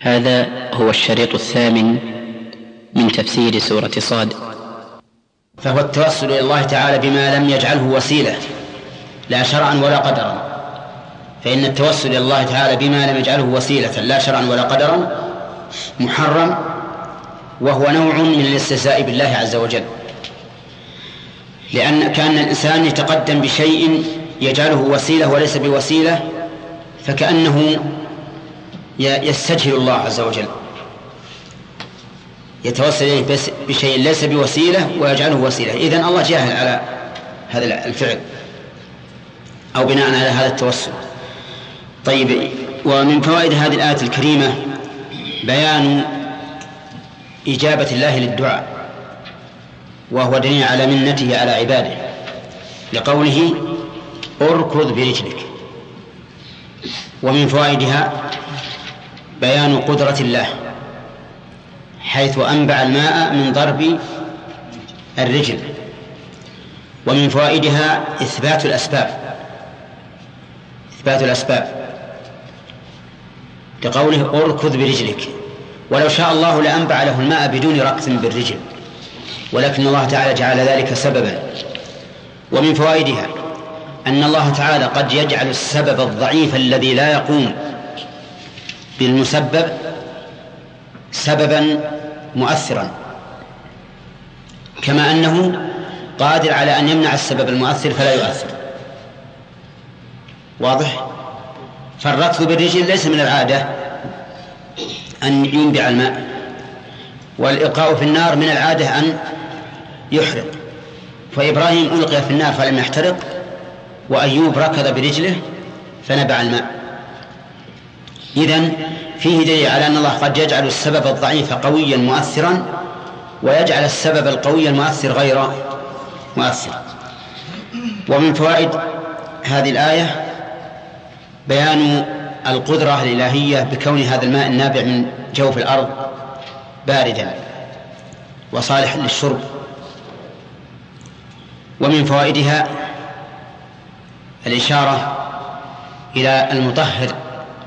هذا هو الشريط الثامن من تفسير سورة صاد. فهو التوسل إلى الله تعالى بما لم يجعله وسيلة لا شرعا ولا قدرا، فإن التوسل إلى الله تعالى بما لم يجعله وسيلة لا شرعا ولا قدرا محرم، وهو نوع من الاستهزاء بالله عز وجل، لأن كأن الإنسان يتقدم بشيء يجعله وسيلة وليس بوسيلة، فكأنه يستجهل الله عز وجل، يتوسل إليه بشيء ليس بوسيلة ويجعله وسيلة. إذن الله جاهل على هذا الفعل أو بناء على هذا التوسل. طيب، ومن فوائد هذه الآية الكريمة بيان إجابة الله للدعاء، وهو دليل على منته على عباده، لقوله اركض برجلك. ومن فوائدها بيان قدرة الله، حيث أنبع الماء من ضرب الرجل. ومن فوائدها إثبات الأسباب لقوله اركض برجلك، ولو شاء الله لأنبع له الماء بدون ركض بالرجل، ولكن الله تعالى جعل ذلك سببا. ومن فوائدها أن الله تعالى قد يجعل السبب الضعيف الذي لا يقوم بالمسبب سببا مؤثرا، كما أنه قادر على أن يمنع السبب المؤثر فلا يؤثر. واضح؟ فالركض بالرجل ليس من العادة أن ينبع الماء، والإلقاء في النار من العادة أن يحرق، فإبراهيم ألقي في النار فلم يحترق، وأيوب ركض برجله فنبع الماء. إذن فيه دليل على أن الله قد يجعل السبب الضعيف قويا مؤثرا، ويجعل السبب القوي المؤثر غير مؤثر. ومن فوائد هذه الآية بيان القدرة الإلهية بكون هذا الماء النابع من جوف الأرض باردا وصالحا للشرب. ومن فوائدها الإشارة إلى المطهر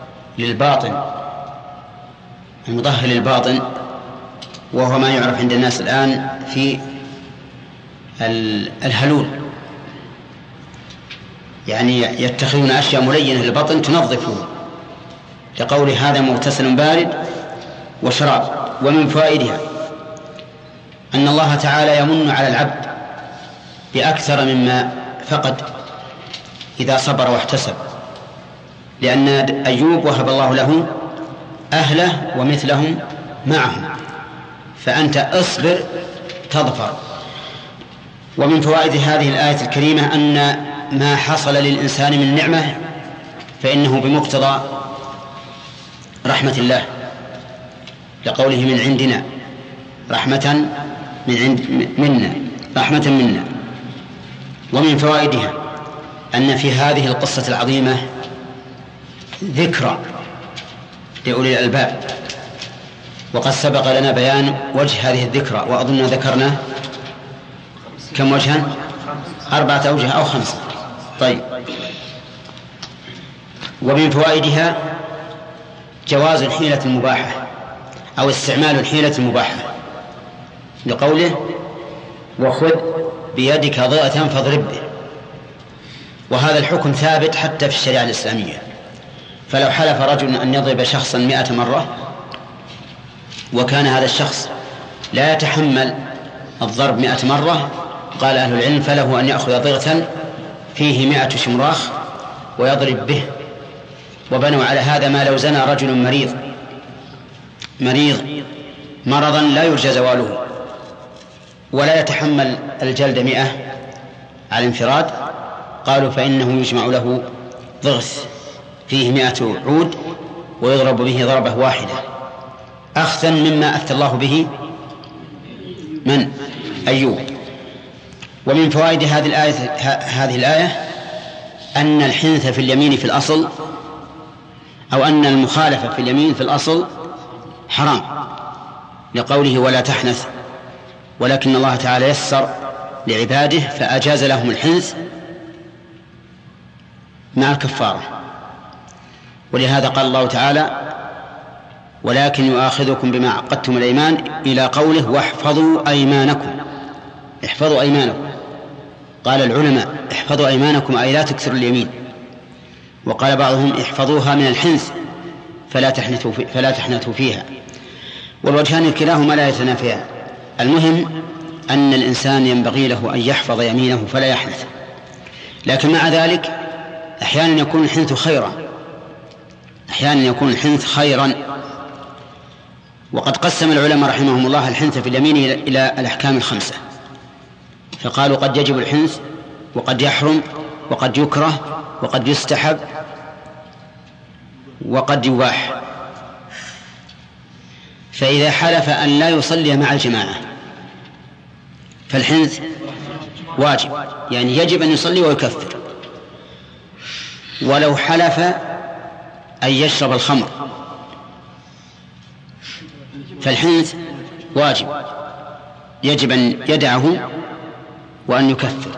للباطن، وهو ما يعرف عند الناس الآن في الهلول، يعني يتخذون أشياء ملينة للبطن تنظفه، لقول هذا مغتسل بارد وشراب. ومن فوائدها أن الله تعالى يمن على العبد بأكثر مما فقد إذا صبر واحتسب، لأن أيوب وهب الله له أهله ومثلهم معهم، فأنت اصبر تظفر. ومن فوائد هذه الآية الكريمة أن ما حصل للإنسان من نعمة فإنه بمقتضى رحمة الله، لقوله من عندنا رحمة منا. ومن فوائدها أن في هذه القصة العظيمة ذكرى لأولي الألباب، وقد سبق لنا بيان وجه هذه الذكرى، وأظن ذكرنا كم وجها؟ 4 أوجه أو 5. طيب، ومن فوائدها جواز الحيلة المباحة أو استعمال الحيلة المباحة، لقوله وخذ بيدك ضغة فاضرب به. وهذا الحكم ثابت حتى في الشريعة الإسلامية، فلو حلف رجل أن يضرب شخصا 100 مرة وكان هذا الشخص لا يتحمل الضرب 100 مرة، قال أهل العلم فله أن يأخذ ضغة فيه 100 شمراخ ويضرب به. وبنوا على هذا ما لو زنى رجل مريض مرضا لا يرجى زواله ولا يتحمل الجلد 100 على انفراد، قالوا فإنه يجمع له ضغث فيه 100 عود ويضرب به ضربة واحدة، أخذا مما أفتى الله به من أيوب. ومن فوائد هذه الآية أن الحنث في اليمين في الأصل، أو أن المخالفة في اليمين في الأصل حرام، لقوله ولا تحنث، ولكن الله تعالى يسر لعباده فأجاز لهم الحنث مع الكفارة. ولهذا قال الله تعالى ولكن يؤاخذكم بما عقدتم الأيمان إلى قوله واحفظوا أيمانكم. احفظوا أيمانكم، قال العلماء احفظوا أيمانكم أي لا تكثروا اليمين، وقال بعضهم احفظوها من الحنث فلا تحنثوا فيها، والوجهان كلاهما لا يتنافيان. المهم أن الإنسان ينبغي له أن يحفظ يمينه فلا يحنث، لكن مع ذلك أحيانا يكون الحنث خيرا، أحيانا يكون الحنث خيرا. وقد قسم العلماء رحمهم الله الحنث في اليمين إلى الأحكام الخمسة، فقالوا قد يجب الحنث، وقد يحرم، وقد يكره، وقد يستحب، وقد يباح. فإذا حلف أن لا يصلي مع الجماعة فالحنث واجب، يعني يجب أن يصلي ويكفر. ولو حلف أن يشرب الخمر فالحنث واجب، يجب أن يدعه وأن يكفر.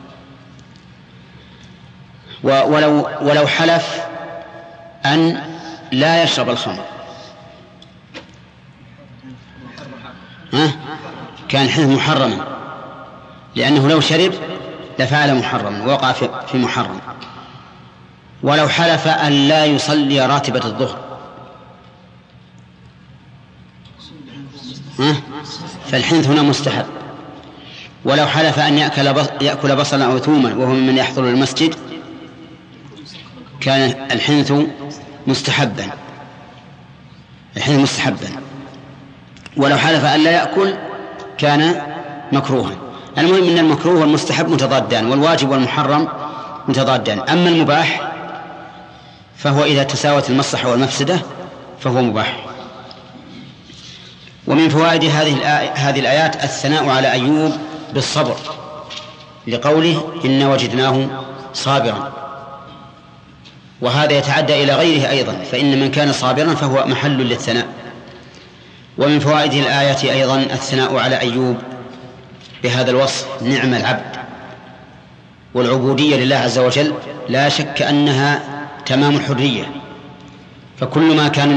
ولو حلف أن لا يشرب الخمر كان الحنث محرما، لأنه لو شرب لفعل محرما ووقع في محرم. ولو حلف أن لا يصلي راتبة الظهر فالحنث هنا مستحب. ولو حلف أن يأكل بصلا أو ثوما وهو ممن يحضر المسجد كان الحنث مستحبا، الحنث مستحبا. ولو حلف أن لا يأكل كان مكروها. المهم أن المكروه والمستحب متضادان، والواجب والمحرم متضادان. أما المباح فهو إذا تساوت المصلحة والمفسدة فهو مباح. ومن فوائد هذه الآيات الثناء على أيوب بالصبر، لقوله إن وجدناه صابرا، وهذا يتعدى إلى غيره أيضا، فإن من كان صابرا فهو محل للثناء. ومن فوائد الآية أيضا الثناء على أيوب بهذا الوصف: نعم العبد. والعبودية لله عز وجل لا شك أنها تمام الحرية، فكل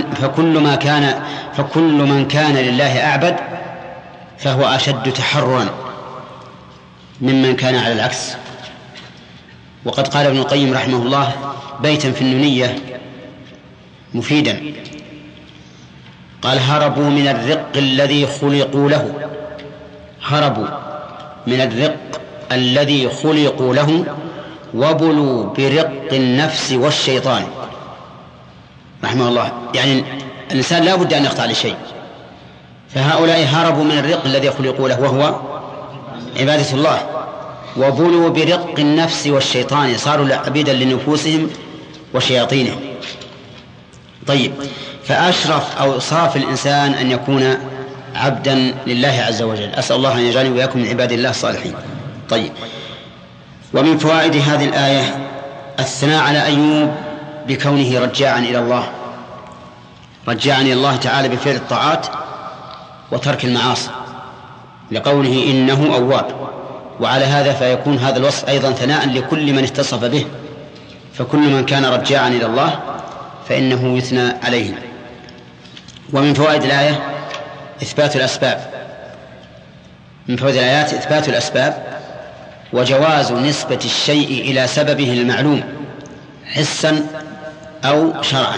من كان لله أعبد فهو أشد تحررا ممن كان على العكس. وقد قال ابن القيم رحمه الله بيتا في النونية مفيدا، قال: هربوا من الرق الذي خلقوا له، هربوا من الرق الذي خلقوا له، وبلوا برق النفس والشيطان. رحمه الله، يعني الإنسان لا بد أن يخضع لشيء، فهؤلاء هربوا من الرق الذي خلقوا له وهو عبادة الله، وبلوا برق النفس والشيطان، صاروا عبيدا لنفوسهم وشياطينهم. طيب، فأشرف أوصاف الإنسان أن يكون عبدا لله عز وجل. أسأل الله أن يجعلني وإياكم من عباد الله الصالحين. طيب، ومن فوائد هذه الآية الثناء على أيوب بكونه رجاعا إلى الله، رجاعا إلى الله تعالى بفعل الطاعات وترك المعاصي، لقوله إنه أواب. وعلى هذا فيكون هذا الوصف أيضا ثناء لكل من اتصف به، فكل من كان رجاعا إلى الله فإنه يثنى عليه. ومن فوائد الآية إثبات الأسباب، من فوائد الآيات إثبات الأسباب وجواز نسبة الشيء إلى سببه المعلوم حسا أو شرعا.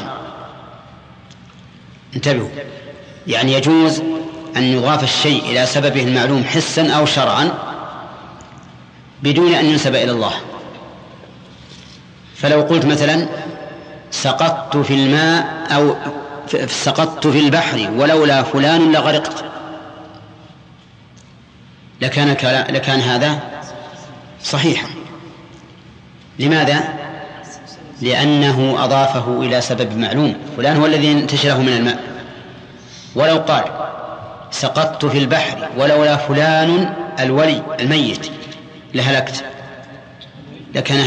انتبهوا، يعني يجوز أن يضاف الشيء إلى سببه المعلوم حسا أو شرعا بدون أن ينسب إلى الله. فلو قلت مثلا سقطت في الماء أو سقطت في البحر ولولا فلان لغرقت، لكان هذا صحيحا. لماذا؟ لأنه أضافه إلى سبب معلوم، فلان هو الذي انتشله من الماء. ولو قال سقطت في البحر ولولا فلان الولي الميت لهلكت، لكان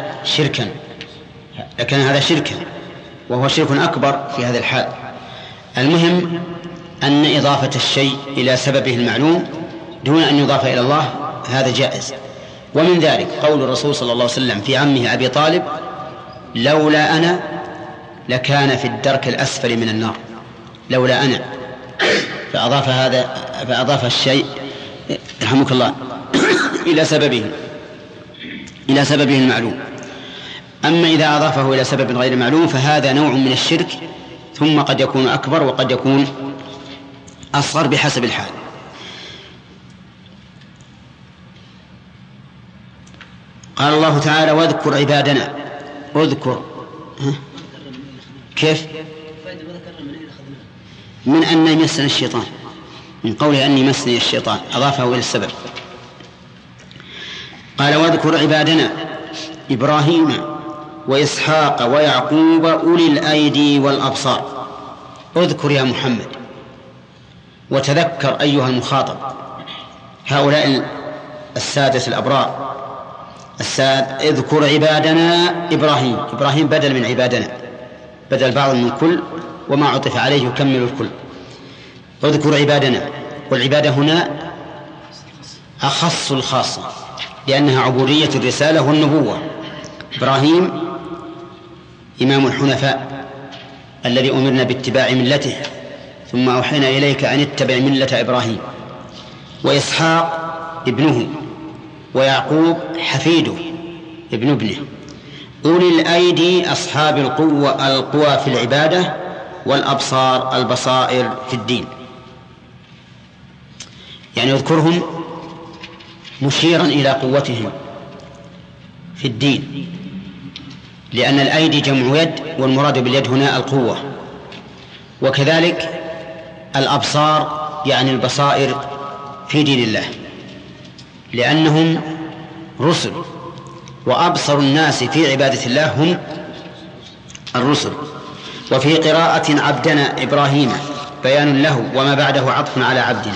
هذا شركا، وهو شرك أكبر في هذا الحال. المهم أن إضافة الشيء إلى سببه المعلوم دون أن يضاف إلى الله هذا جائز. ومن ذلك قول الرسول صلى الله عليه وسلم في عمه أبي طالب: لولا أنا لكان في الدرك الأسفل من النار. لولا أنا، فأضاف الشيء رحمك الله إلى سببه المعلوم. أما إذا أضافه إلى سبب غير معلوم فهذا نوع من الشرك، ثم قد يكون أكبر وقد يكون أصغر بحسب الحال. قال الله تعالى: واذكر عبادنا. اذكر كيف؟ من أن يمسنا الشيطان، من قوله أن يمسني الشيطان أضافه إلى السبب. قال: واذكر عبادنا إبراهيم وإسحاق ويعقوب أولي الأيدي والأبصار. اذكر يا محمد، وتذكر أيها المخاطب هؤلاء السادة الأبرار. اذكر عبادنا إبراهيم بدل من عبادنا، بدل بعض من كل، وما عطف عليه يكمل الكل. اذكر عبادنا، والعبادة هنا أخص الخاصة لأنها عبودية الرسالة والنبوة. إبراهيم إمام الحنفاء الذي أمرنا باتباع ملته، ثم أوحينا إليك أن اتبع ملة إبراهيم. وإسحاق ابنه، ويعقوب حفيده ابن ابنه. أولي الأيدي أصحاب القوى في العبادة، والأبصار البصائر في الدين. يعني يذكرهم مشيرا إلى قوتهم في الدين، لأن الأيدي جمع يد، والمراد باليد هنا القوة. وكذلك الأبصار يعني البصائر في دين الله، لأنهم رسل، وأبصر الناس في عبادة الله هم الرسل. وفي قراءة عبدنا إبراهيم بيان له، وما بعده عطف على عبدنا،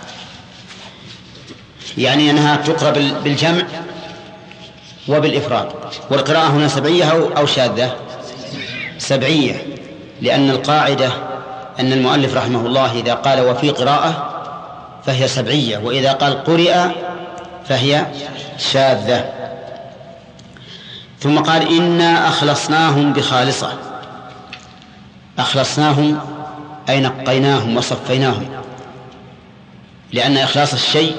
يعني أنها تقرأ بالجمع وبالإفراد. والقراءة هنا سبعية أو شاذة؟ سبعية، لأن القاعدة أن المؤلف رحمه الله إذا قال وفي قراءة فهي سبعية، وإذا قال قرئ فهي شاذة. ثم قال: إنا أخلصناهم بخالصة. أخلصناهم أي نقيناهم وصفيناهم، لأن إخلاص الشيء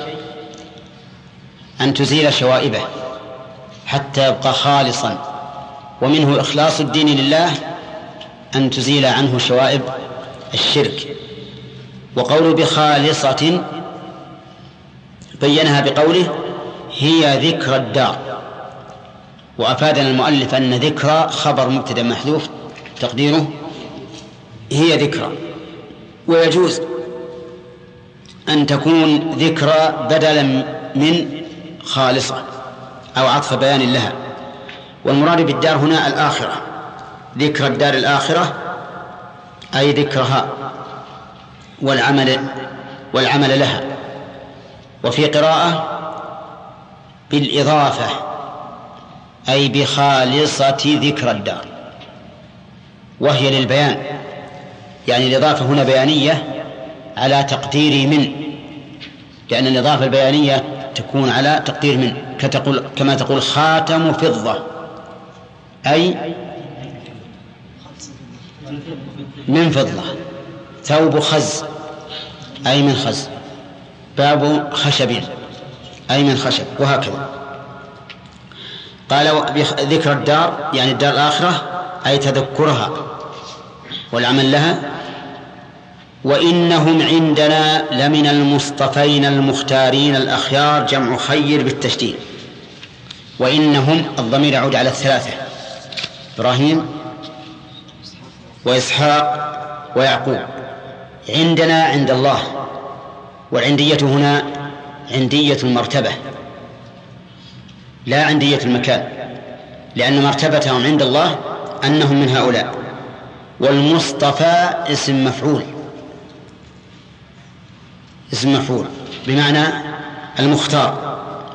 أن تزيل شوائبه حتى يبقى خالصا، ومنه إخلاص الدين لله أن تزيل عنه شوائب الشرك. وقوله بخالصة بينها بقوله هي ذكر الدار، وأفادنا المؤلف أن ذكرى خبر مبتدأ محذوف تقديره هي ذكرى. ويجوز أن تكون ذكرى بدلا من خالصة أو عطف بيان لها. والمراد بالدار هنا الآخرة، ذكر الدار الآخرة أي ذكرها والعمل لها. وفي قراءة بالإضافة أي بخالصة ذكر الدار، وهي للبيان، يعني الإضافة هنا بيانية على تقدير من، لأن الإضافة البيانية تكون على تقدير من، كما تقول خاتم فضة أي من فضة، ثوب خز أي من خز، باب خشب أي من خشب، وهكذا. قال ذكر الدار يعني الدار الآخرة أي تذكرها والعمل لها. وإنهم عندنا لمن المصطفين المختارين الأخيار، جمع خير بالتشديد. وإنهم الضمير يعود على الثلاثة: إبراهيم وإسحاق ويعقوب. عندنا عند الله، والعندية هنا عندية المرتبة لا عندية المكان، لأن مرتبتهم عند الله أنهم من هؤلاء. والمصطفى اسم مفعول بمعنى المختار.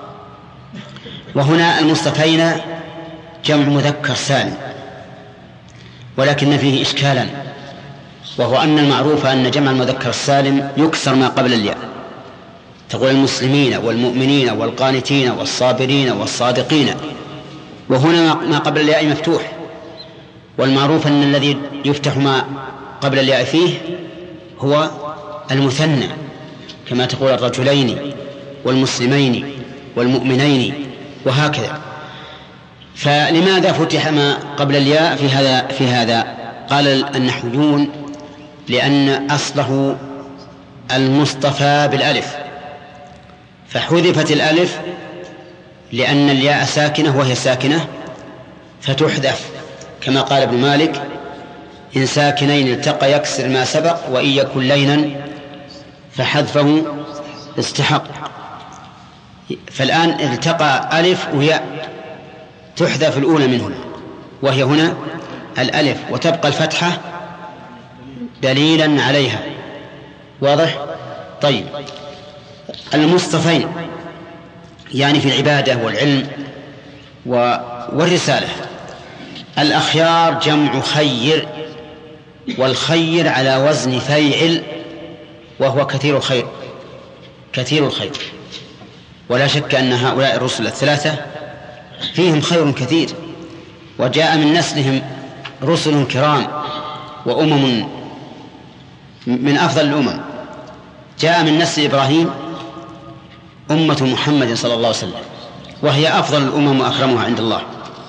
وهنا المصطفين جمع مذكر سالم، ولكن فيه إشكالا، وهو أن المعروف أن جمع المذكر السالم يكسر ما قبل الياء، تقول المسلمين والمؤمنين والقانتين والصابرين والصادقين، وهنا ما قبل الياء مفتوح. والمعروف أن الذي يفتح ما قبل الياء فيه هو المثنى، كما تقول الرجلين والمسلمين والمؤمنين وهكذا. فلماذا فتح ما قبل الياء في هذا؟ قال النحويون لأن أصله المصطفى بالألف، فحذفت الألف لأن الياء ساكنة وهي ساكنة فتحذف، كما قال ابن مالك: إن ساكنين التقى يكسر ما سبق، وإن يكن لينا فحذفه استحق. فالآن التقى ألف وياء، تحذف الأولى منهما وهي هنا الألف، وتبقى الفتحة دليلا عليها. واضح؟ طيب، المصطفين يعني في العبادة والعلم والرسالة. الأخيار جمع خير، والخير على وزن فيعل، وهو كثير الخير، كثير الخير. ولا شك أن هؤلاء الرسل الثلاثة فيهم خير كثير، وجاء من نسلهم رسل كرام وأمم من أفضل الأمم. جاء من نسل إبراهيم أمة محمد صلى الله عليه وسلم، وهي أفضل الأمم وأكرمها عند الله.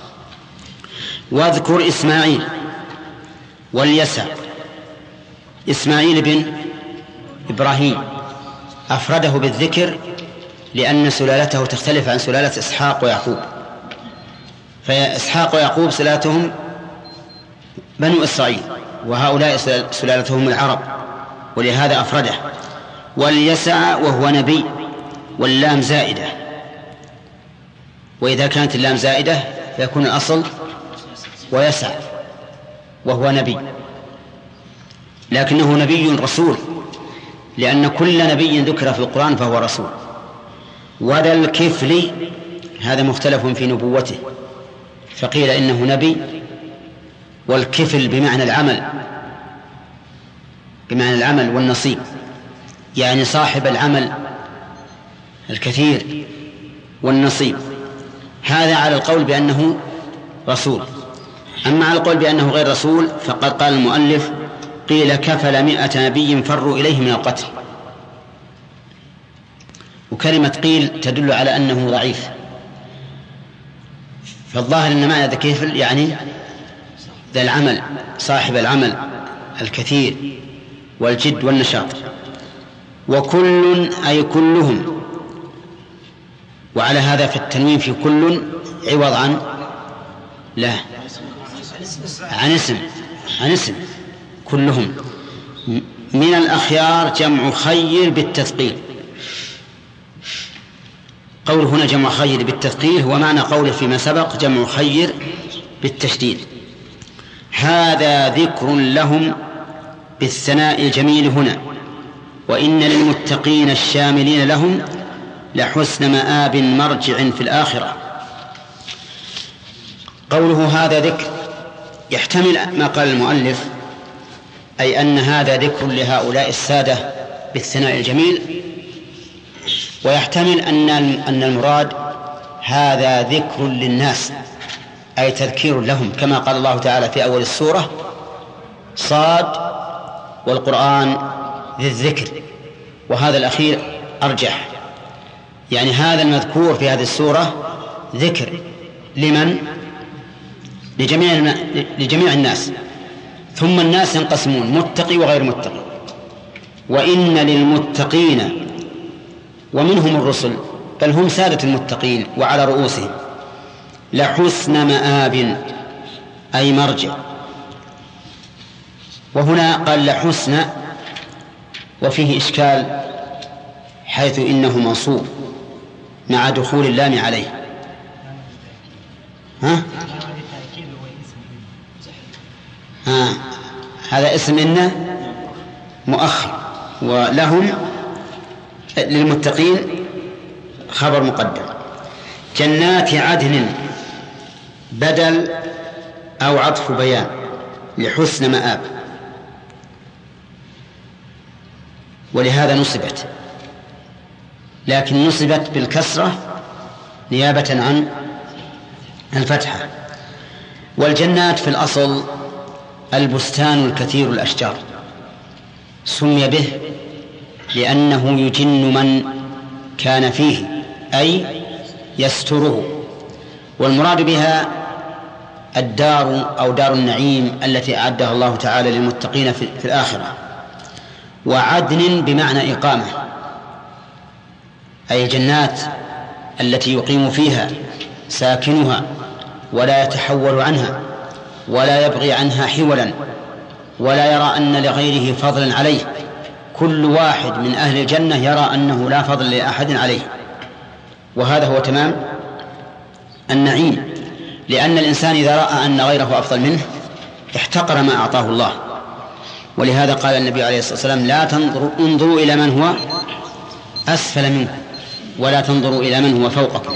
واذكر إسماعيل واليسع. إسماعيل بن إبراهيم أفرده بالذكر لأن سلالته تختلف عن سلالة إسحاق ويعقوب، فإسحاق ويعقوب سلالتهم بنو إسرائيل، وهؤلاء سلالتهم العرب، ولهذا أفرده. واليسع وهو نبي، واللام زائدة، وإذا كانت اللام زائدة فيكون الأصل ويسع، وهو نبي، لكنه نبي رسول، لأن كل نبي ذكر في القرآن فهو رسول. وذا الكفل هذا مختلف في نبوته، فقيل إنه نبي، والكفل بمعنى العمل والنصيب، يعني صاحب العمل الكثير والنصيب. هذا على القول بأنه رسول. أما على القول بأنه غير رسول فقد قال المؤلف: قيل كفل 100 نبي فروا إليه من القتل. وكلمة قيل تدل على أنه ضعيف، فالظاهر أن معنى ذا كفل يعني ذا العمل، صاحب العمل الكثير والجد والنشاط. وكل أي كلهم، وعلى هذا في التنوين في كل عوض عن لا عن اسم كلهم. من الأخيار جمع خير بالتثقيل. قول هنا جمع خير بالتثقيل هو معنى قوله فيما سبق جمع خير بالتشديد. هذا ذكر لهم بالثناء الجميل هنا، وإن للمتقين الشاملين لهم لحسن مآب مرجع في الآخرة. قوله هذا ذكر يحتمل ما قال المؤلف، أي أن هذا ذكر لهؤلاء السادة بالثناء الجميل، ويحتمل أن المراد هذا ذكر للناس، أي تذكير لهم، كما قال الله تعالى في أول السورة: صاد والقرآن ذي الذكر. وهذا الأخير أرجح، يعني هذا المذكور في هذه السورة ذكر لمن؟ لجميع الناس. ثم الناس ينقسمون متقي وغير متقي. وإن للمتقين، ومنهم الرسل بل هم سادة المتقين وعلى رؤوسهم، لحسن مآب أي مرجع. وهنا قال لحسن وفيه إشكال، حيث إنه منصوب مع دخول اللام عليه. هذا اسم إن مؤخر، ولهم للمتقين خبر مقدم. جنات عدن بدل أو عطف بيان لحسن مآب، ولهذا نصبت، لكن نصبت بالكسرة نيابة عن الفتحة. والجنات في الأصل البستان الكثير الأشجار، سمي به لأنه يجن من كان فيه، أي يستره. والمراد بها الدار أو دار النعيم التي أعدها الله تعالى للمتقين في الآخرة. وعدن بمعنى إقامة، أي الجنات التي يقيم فيها ساكنها ولا يتحول عنها ولا يبغي عنها حولا ولا يرى أن لغيره فضلا عليه. كل واحد من أهل الجنة يرى أنه لا فضل لأحد عليه، وهذا هو تمام النعيم. لأن الإنسان إذا رأى أن غيره أفضل منه احتقر ما أعطاه الله. ولهذا قال النبي عليه الصلاة والسلام: لا انظروا إلى من هو أسفل منكم ولا تنظروا إلى من هو فوقكم.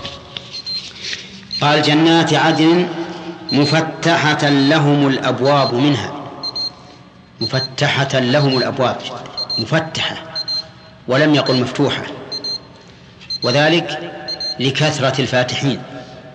قال: جنات عدن مفتحة لهم الأبواب منها. مفتحة لهم الأبواب، مفتحة ولم يقل مفتوحة، وذلك لكثرة الفاتحين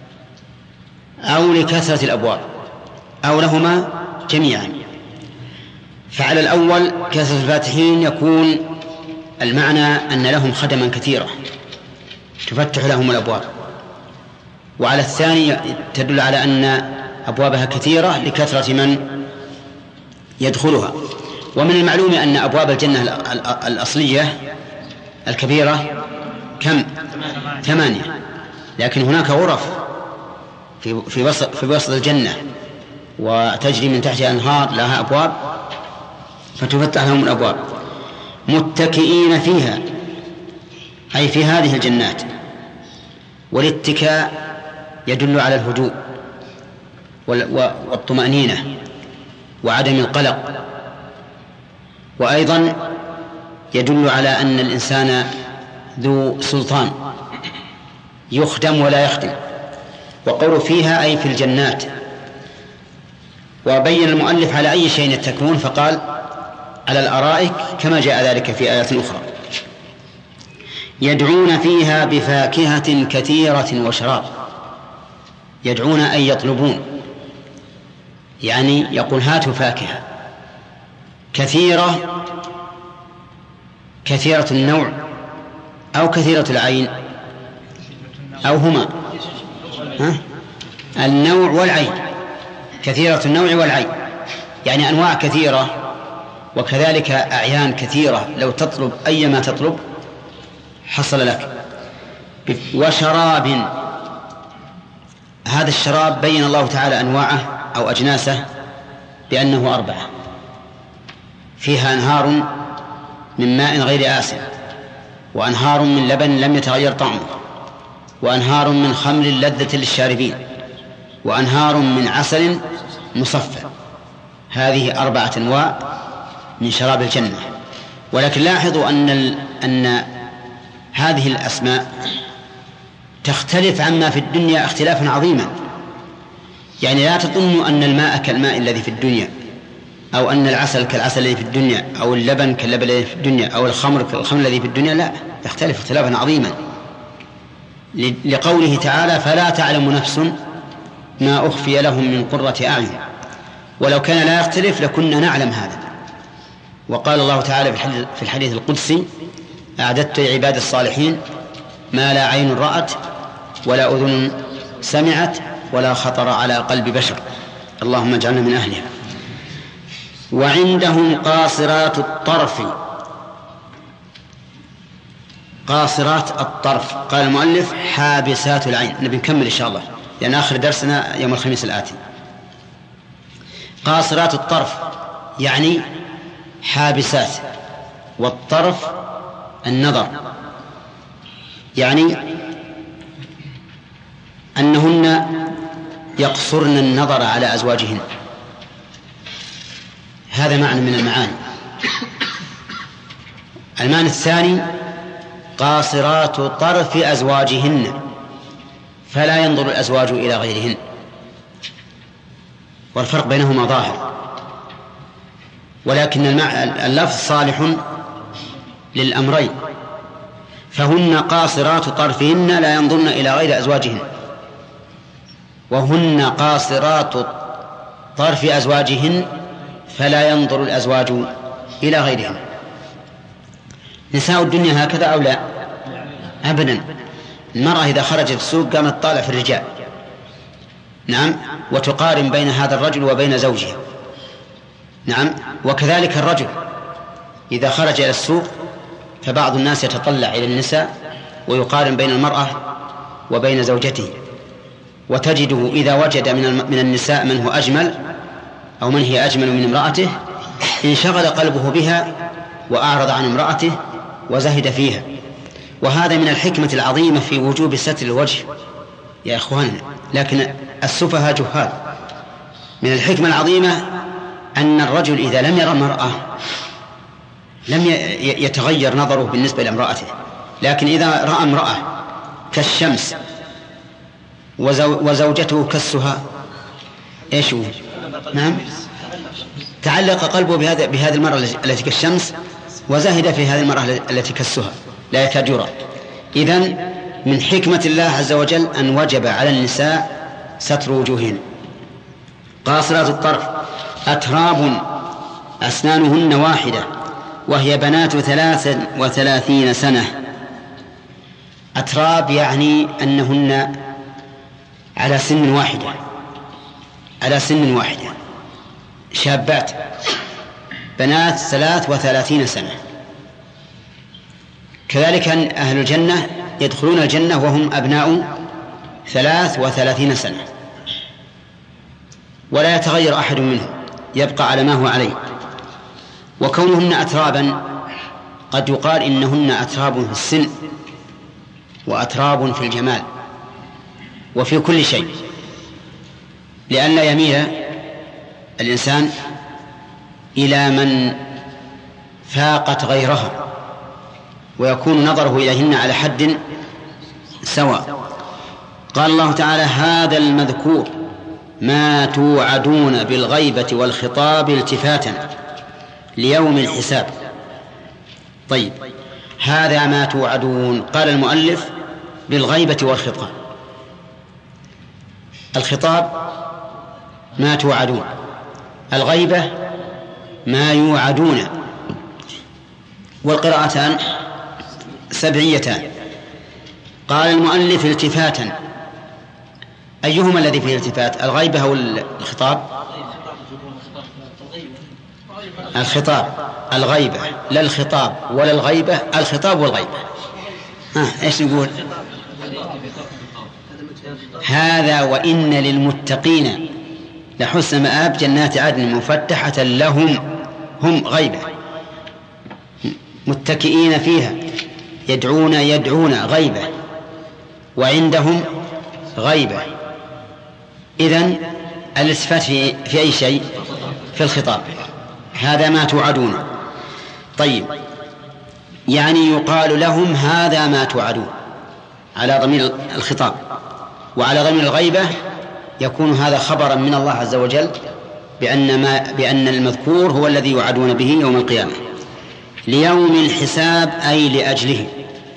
أو لكثرة الأبواب أو لهما جميعا. فعلى الأول كثرة الفاتحين يكون المعنى أن لهم خدما كثيرة تفتح لهم الأبواب، وعلى الثاني تدل على أن أبوابها كثيرة لكثرة من يدخلها. ومن المعلوم أن أبواب الجنة الأصلية الكبيرة كم؟ 8. لكن هناك غرف في وسط الجنة وتجري من تحتها أنهار لها أبواب فتفتح لهم الأبواب. متكئين فيها، أي في هذه الجنات. والاتكاء يدل على الهدوء والطمأنينة وعدم القلق، وأيضا يدل على أن الإنسان ذو سلطان يخدم ولا يخدم. وقول فيها أي في الجنات. وبين المؤلف على أي شيء يتكئون فقال: على الأرائك، كما جاء ذلك في آيات أخرى. يدعون فيها بفاكهة كثيرة وشراب. يدعون أي يطلبون، يعني يقول: هاتوا فاكهة كثيرة، كثيرة النوع أو كثيرة العين أو هما، النوع والعين، كثيرة النوع والعين، يعني أنواع كثيرة وكذلك أعيان كثيرة. لو تطلب أي ما تطلب حصل لك. وشراب، هذا الشراب بين الله تعالى أنواعه أو أجناسه بأنه 4. فيها أنهار من ماء غير آسن، وأنهار من لبن لم يتغير طعمه، وأنهار من خمر لذة للشاربين، وأنهار من عسل مصفى. هذه 4 أنواع من شراب الجنة. ولكن لاحظوا أن هذه الأسماء تختلف عما في الدنيا اختلافا عظيما. يعني لا تظنوا أن الماء كالماء الذي في الدنيا، أو أن العسل كالعسل الذي في الدنيا، أو اللبن كاللبن الذي في الدنيا، أو الخمر كالخمر الذي في الدنيا. لا، يختلف اختلافا عظيما، لقوله تعالى: فلا تعلم نفس ما أخفي لهم من قرة أعين. ولو كان لا يختلف لكنا نعلم هذا. وقال الله تعالى في الحديث القدسي: أعددت لعباد الصالحين ما لا عين رأت ولا أذن سمعت ولا خطر على قلب بشر. اللهم اجعلنا من أهلها. وعندهم قاصرات الطرف. قاصرات الطرف، قال المؤلف: حابسات العين. نبي نكمل إن شاء الله لأن آخر درسنا يوم الخميس الآتي. قاصرات الطرف يعني حابسات، والطرف النظر، يعني أنهن يقصرن النظر على أزواجهن. هذا معنى من المعاني. المعنى الثاني: قاصرات طرف أزواجهن، فلا ينظر الأزواج إلى غيرهن. والفرق بينهما ظاهر، ولكن اللفظ صالح للأمرين. فهن قاصرات طرفهن لا ينظرن إلى غير أزواجهن، وهن قاصرات طرف أزواجهن فلا ينظر الأزواج إلى غيرهم. نساء الدنيا هكذا أو لا؟ أبدا. المرأة إذا خرجت السوق قامت طالع في الرجال، نعم، وتقارن بين هذا الرجل وبين زوجها، نعم. وكذلك الرجل إذا خرج إلى السوق فبعض الناس يتطلع إلى النساء ويقارن بين المرأة وبين زوجته، وتجده إذا وجد من النساء من هو أجمل أو من هي أجمل من امرأته انشغل قلبه بها وأعرض عن امرأته وزهد فيها. وهذا من الحكمة العظيمة في وجوب ستر الوجه يا إخواننا، لكن السفهاء جهال. من الحكمة العظيمة أن الرجل إذا لم يرى امرأة لم يتغير نظره بالنسبة لامرأته، لكن إذا رأى امرأة كالشمس وزوجته كالسهاء إيش هو؟ نعم، تعلق قلبه بهذه المرأة التي كالشمس وزهد في هذه المرأة التي كالسهاء لا يكاد يرى. إذن من حكمة الله عز وجل أن وجب على النساء ستر وجوههن. قاصرات الطرف أتراب أسنانهن واحدة وهي بنات 33 سنة. أتراب يعني أنهن على سن واحدة، على سن واحدة، شابات، بنات 33 سنة. كذلك أهل الجنة يدخلون الجنة وهم أبناء 33 سنة، ولا يتغير أحد منهم، يبقى على ما هو عليه. وكونهن أترابا قد يقال إنهن أتراب في السن وأتراب في الجمال وفي كل شيء، لئلا يميل الإنسان إلى من فاقت غيرها ويكون نظره إليهن على حد سواء. قال الله تعالى: هذا المذكور ما توعدون بالغيبة والخطاب التفاتا ليوم الحساب. طيب، هذا ما توعدون، قال المؤلف بالغيبة والخطاب. الخطاب ما توعدون، الغيبة ما يوعدون، والقراءتان سبعيتان. قال المؤلف التفاتا، أيهما الذي فيه التفات، الغيبة أو الخطاب؟ الخطاب، الغيبة لا الخطاب ولا الغيبة، الخطاب والغيبة. إيش نقول؟ هذا وإن للمتقين لحسن مآب جنات عدن مفتحة لهم، هم غيبة، متكئين فيها يدعون غيبة، وعندهم غيبة. إذن الالتفات في أي شيء؟ في الخطاب. هذا ما توعدون. طيب، يعني يقال لهم هذا ما توعدون على ضمير الخطاب، وعلى ضمير الغيبة يكون هذا خبرا من الله عز وجل بأن المذكور هو الذي يوعدون به يوم القيامة. ليوم الحساب أي لأجله.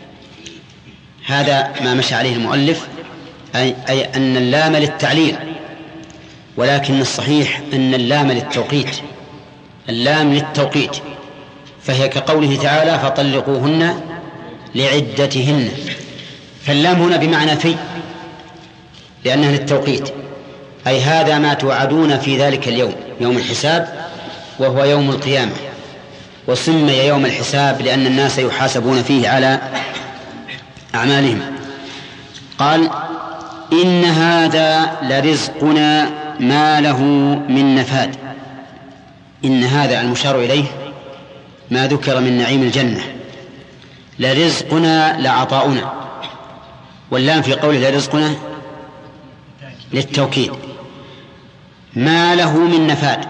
هذا ما مشى عليه المؤلف، أي أن اللام للتعليل، ولكن الصحيح أن اللام للتوقيت، اللام للتوقيت، فهي كقوله تعالى: فطلقوهن لعدتهن. فاللام هنا بمعنى في، لأنها للتوقيت، أي هذا ما توعدون في ذلك اليوم، يوم الحساب، وهو يوم القيامة. وسمي يوم الحساب لأن الناس يحاسبون فيه على أعمالهم. قال: إن هذا لرزقنا ما له من نفاد. إن هذا المشار إليه ما ذكر من نعيم الجنة، لرزقنا لعطاؤنا، واللام في قوله لرزقنا للتوكيد. ما له من نفاد،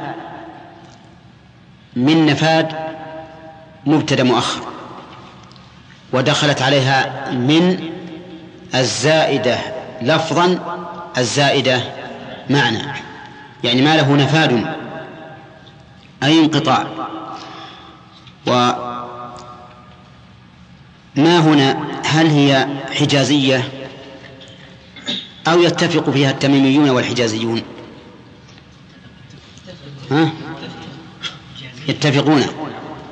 من نفاد مبتدأ مؤخر، ودخلت عليها من الزائدة لفظا الزائدة معنى، يعني ما له نفاد أي انقطاع. وما هنا هل هي حجازية أو يتفق فيها التميميون والحجازيون؟ يتفقون.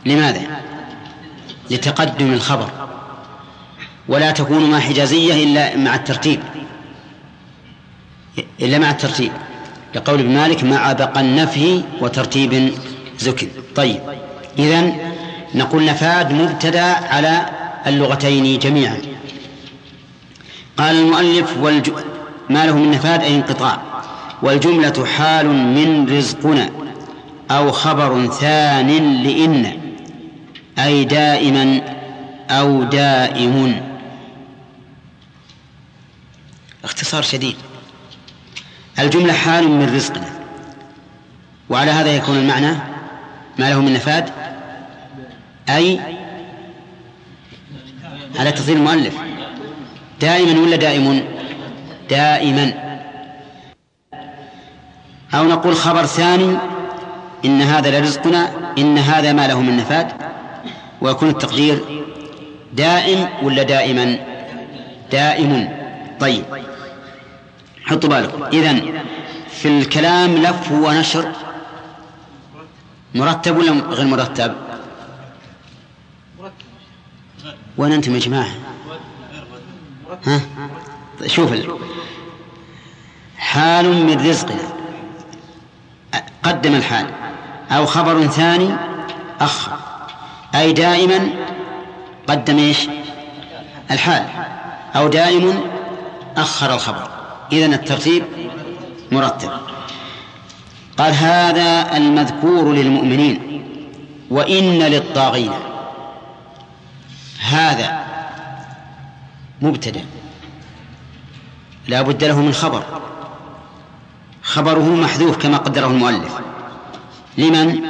لماذا؟ لتقدم الخبر، ولا تكون مع حجازية إلا مع الترتيب لقول ابن مالك مع بقى النفي وترتيب زكي. طيب، إذن نقول نفاد مبتدأ على اللغتين جميعا. قال المؤلف ما له من نفاد أي انقطاع، والجملة حال من رزقنا أو خبر ثان لإن أي دائما أو دائم. اختصار شديد. الجملة حال من رزقنا، وعلى هذا يكون المعنى ما له من نفاد أي على تفضيل المؤلف دائما ولا دائم؟ دائما. أو نقول خبر ثاني إن هذا لرزقنا، إن هذا ما له من نفاد، ويكون التقدير دائم ولا دائما؟ دائم. طيب، حطوا بالكم. إذن في الكلام لف ونشر مرتب ولا غير مرتب؟ وين أنتم يا جماعة؟ ها؟ شوف حال من رزقنا قدم الحال، أو خبر ثاني أخر، أي دائما قدم إيش؟ الحال، أو دائم أخر الخبر. إذن الترتيب مرتب. قال هذا المذكور للمؤمنين وإن للطاغين. هذا مبتدأ لا بد له من خبر، خبره محذوف كما قدره المؤلف. لمن؟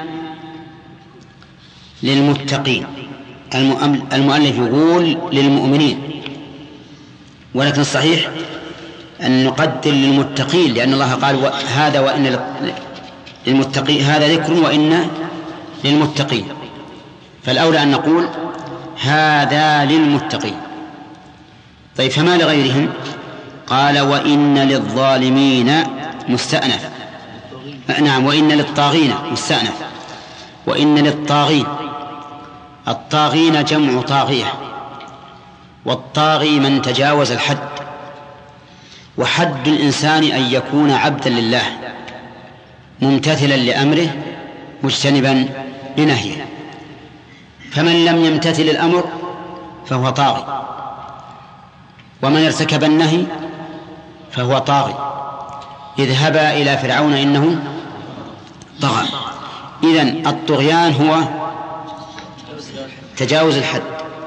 للمتقين. المؤلف يقول للمؤمنين، ولكن الصحيح أن نقدر للمتقين، لأن الله قال هذا وإن للمتقين، هذا ذكر وإن للمتقين، فالأولى أن نقول هذا للمتقين. طيب، فما لغيرهم؟ قال وإن للظالمين مستأنف. نعم، وإن للطاغين مستأنف. وإن للطاغين، الطاغين جمع طاغية، والطاغي من تجاوز الحد، وحد الإنسان أن يكون عبدا لله ممتثلا لأمره مجتنبا لنهيه، فمن لم يمتثل الأمر فهو طاغي، ومن ارتكب النهي فهو طاغي. اذهبا إلى فرعون إنه طغى. إذن الطغيان هو تجاوز الحد،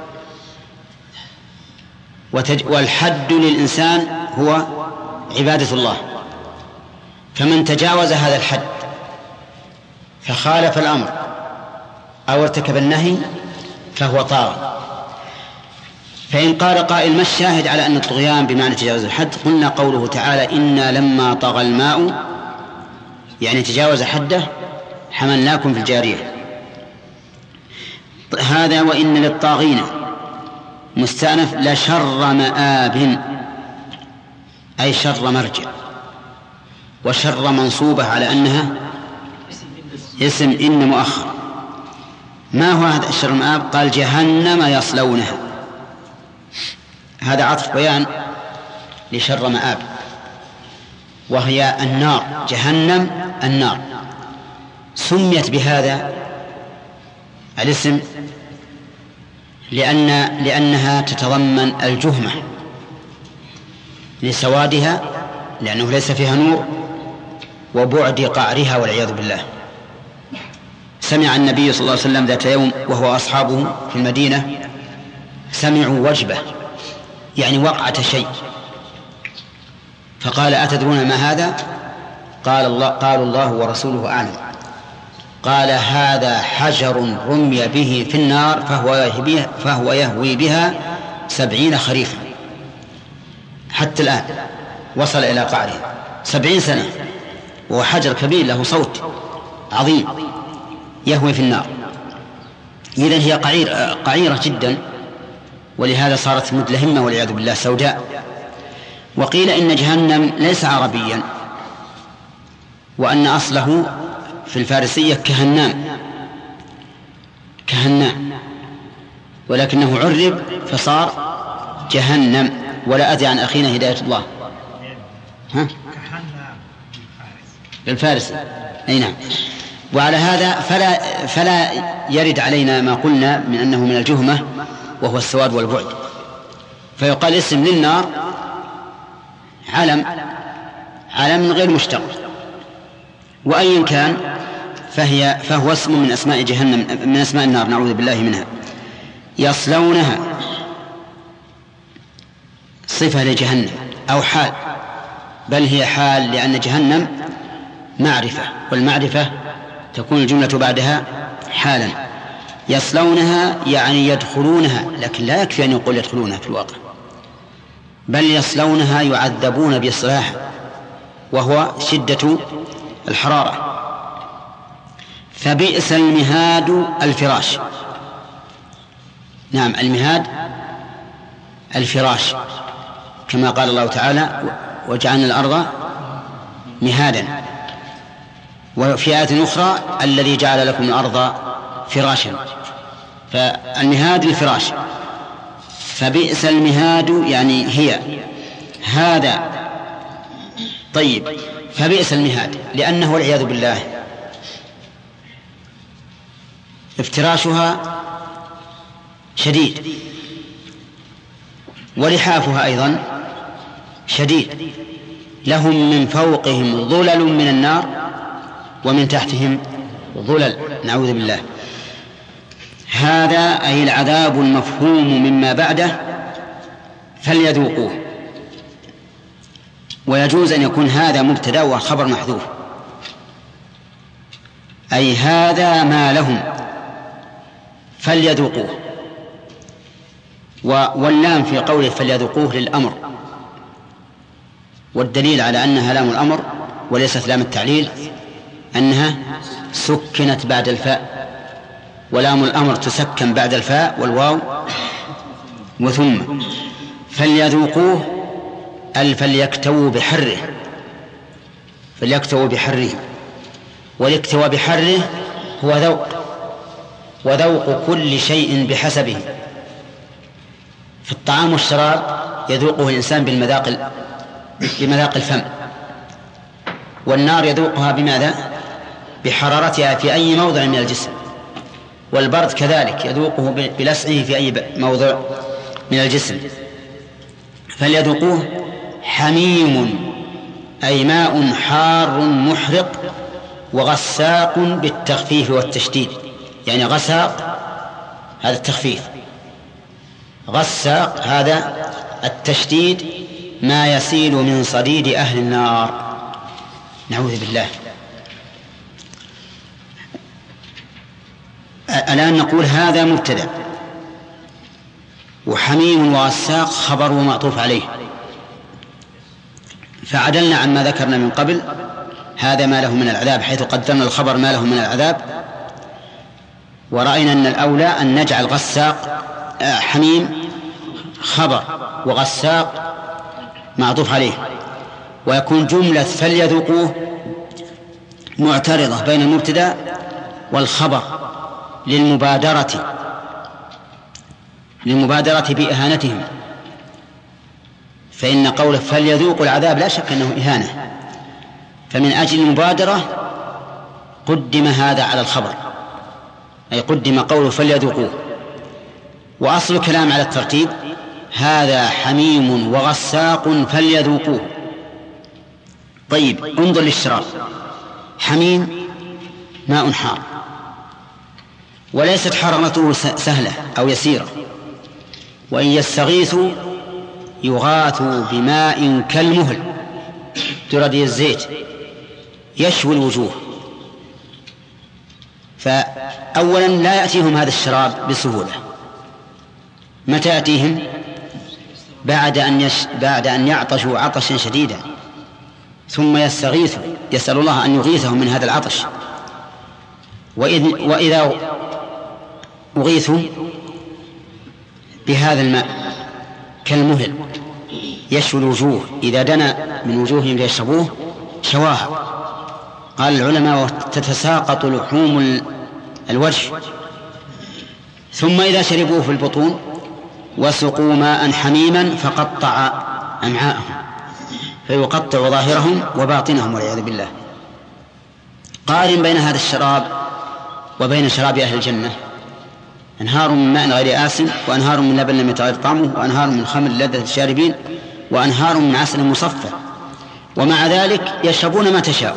والحد للإنسان هو عبادة الله، فمن تجاوز هذا الحد فخالف الأمر أو ارتكب النهي فهو طاغي. فإن قال قائل ما الشاهد على أن الطغيان بمعنى تجاوز الحد؟ قلنا قوله تعالى إنا لما طغى الماء، يعني تجاوز حده، حملناكم في الجارية. هذا وإن للطاغين مستأنف لشر مآب، أي شر مرجع، وشر منصوبة على أنها اسم إن مؤخر. ما هو هذا الشر مآب؟ قال جهنم يصلونها، هذا عطف بيان لشر مآب، وهي النار، جهنم النار. سميت بهذا الاسم لأنها تتضمن الجهمة لسوادها، لأنه ليس فيها نور، وبعد قعرها والعياذ بالله. سمع النبي صلى الله عليه وسلم ذات يوم وهو أصحابه في المدينة، سمعوا وجبة، يعني وقعة شيء، فقال أتدرون ما هذا؟ قالوا الله ورسوله أعلم. قال هذا حجر رمي به في النار فهو يهوي بها 70 خريفا، حتى الآن وصل إلى قعره 70 سنة، وهو حجر كبير له صوت عظيم يهوي في النار. إذن هي قعيرة جدا، ولهذا صارت مدلهمة والعياذ بالله سوداء. وقيل إن جهنم ليس عربيا، وأن أصله في الفارسية كهنام جهنم، ولكنه عرب فصار جهنم. ولا أدري عن أخينا هداية الله. ها؟ بالفارس. أي نعم. وعلى هذا فلا يرد علينا ما قلنا من أنه من الجهمة وهو السواد والبعد، فيقال اسم للنار علم غير مشتق، وأي كان فهو اسم من أسماء جهنم، من أسماء النار، نعوذ بالله منها. يصلونها صفة لجهنم أو حال، بل هي حال، لأن جهنم معرفة، والمعرفة تكون الجملة بعدها حالا. يصلونها يعني يدخلونها، لكن لا يكفي أن يقول يدخلونها في الواقع، بل يصلونها يعذبون بإصلاحها، وهو شدة الحرارة. فبئس المهاد الفراش. نعم، المهاد الفراش، كما قال الله تعالى وجعلنا الأرض مهادا، وفي آية أخرى الذي جعل لكم الأرض فراشا. فالمهاد الفراش. فبئس المهاد يعني هي هذا. طيب، فبئس المهاد لأنه والعياذ بالله افتراشها شديد، ولحافها أيضا شديد، لهم من فوقهم ظلل من النار ومن تحتهم ظلل، نعوذ بالله. هذا أي العذاب المفهوم مما بعده فليذوقوه. ويجوز أن يكون هذا مبتدأ وخبر محذوف، أي هذا ما لهم فليذوقوه. واللام في قوله فليذوقوه للأمر، والدليل على أنها لام الأمر وليست لام التعليل أنها سكنت بعد الفاء، ولام الأمر تسكن بعد الفاء والواو وثم. فليذوقوه فليكتووا بحره، فليكتووا بحره، والاكتواء بحره هو ذوق، وذوق كل شيء بحسبه. في الطعام والشراب يذوقه الإنسان بمذاق الفم، والنار يذوقها بماذا؟ بحرارتها في أي موضع من الجسم، والبرد كذلك يذوقه بلسعه في أي موضع من الجسم. فليذوقوه حميم أي ماء حار محرق، وغساق بالتخفيف والتشديد، يعني غساق هذا التخفيف، غساق هذا التشديد، ما يسيل من صديد أهل النار، نعوذ بالله. الآن نقول هذا مبتدأ، وحميم وغساق خبر ومعطوف عليه، فعدلنا عما ذكرنا من قبل، هذا ما له من العذاب، حيث قدمنا الخبر ما له من العذاب، ورأينا أن الأولى أن نجعل غساق حميم خبر وغساق معطوف عليه، ويكون جملة فليذوقوه معترضة بين المبتدأ والخبر للمبادرة بإهانتهم. فإن قوله فليذوقوا العذاب لا شك أنه إهانة، فمن أجل المبادرة قدم هذا على الخبر، أي قدم قوله فليذوقوه. وأصل الكلام على الترتيب، هذا حميم وغساق فليذوقوه. طيب، انظر للشراب، حميم ماء حار، وليست حرارته سهلة أو يسيرة، وإن يستغيثوا يغاثوا بماء كالمهل تردي الزيت يشوي الوجوه. فأولا لا يأتيهم هذا الشراب بسهولة، متى يأتيهم؟ بعد أن يعطشوا عطشا شديدا، ثم يستغيثوا، يسأل الله أن يغيثهم من هذا العطش. وإذا أغيثوا بهذا الماء كالمهل يشوي الوجوه، إذا دنا من وجوههم ليشربوه شواها. قال العلماء تتساقط لحوم الوجه ثم إذا شربوه في البطون وسقوا ماء حميما فقطع أمعاءهم، فيقطع ظاهرهم وباطنهم والعياذ بالله. قارن بين هذا الشراب وبين شراب أهل الجنة: أنهار من ماء غير آسن، وأنهار من لبن لم يتغير طعمه، وأنهار من خمر لذة الشاربين، وأنهار من عسل مصفى، ومع ذلك يشربون ما تشاء.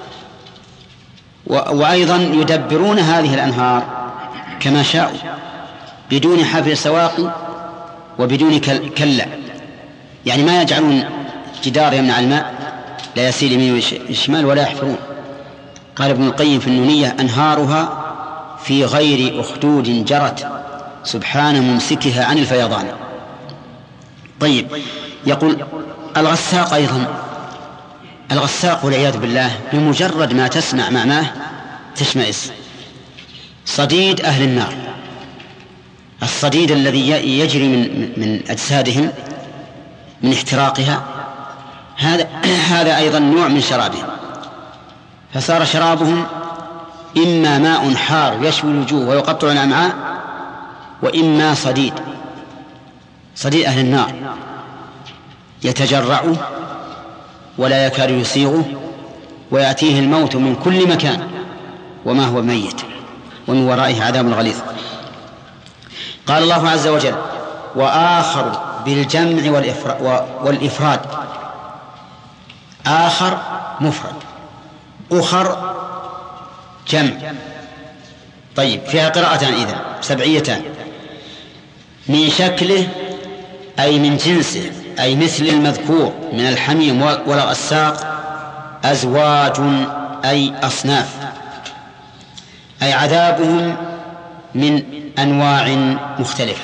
وأيضا يدبرون هذه الأنهار كما شاءوا بدون حافل سواق وبدون كلة، يعني ما يجعلون جدار يمنع الماء لا يسيل يمين والشمال ولا يحفرون. قال ابن القيم في النونية: أنهارها في غير أخدود جرت سبحان ممسكها عن الفيضان. طيب، يقول الغساق أيضا، الغساق والعياذ بالله بمجرد ما تسمع معناه تشمئز. صديد أهل النار، الصديد الذي يجري من أجسادهم من احتراقها، هذا أيضا نوع من شرابهم. فصار شرابهم إما ماء حار يشوي الوجوه ويقطع الأمعاء، وإما صديد أهل النار يتجرع ولا يكاد يسيغه، ويأتيه الموت من كل مكان وما هو ميت، ومن ورائه عذاب غليظ. قال الله عز وجل: وآخر بالجمع والإفراد. آخر مفرد، أخر جمع. طيب، فيها قراءتان إذن سبعيتان: من شكله أي من جنسه، أي مثل المذكور من الحميم والغساق، أزواج أي أصناف، أي عذابهم من أنواع مختلفة.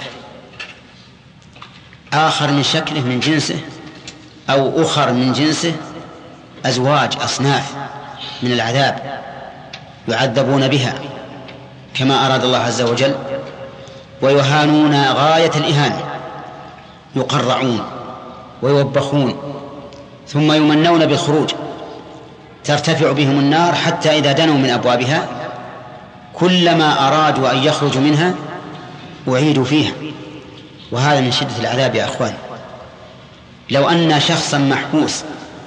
آخر من شكله من جنسه، أو أخر من جنسه، أزواج أصناف من العذاب يعذبون بها كما أراد الله عز وجل، ويهانون غاية الإهانة، يقرعون ويوبخون، ثم يمنون بالخروج، ترتفع بهم النار حتى إذا دنوا من أبوابها كلما أرادوا أن يخرجوا منها أعيدوا فيها. وهذا من شدة العذاب يا أخوان. لو أن شخصا محبوس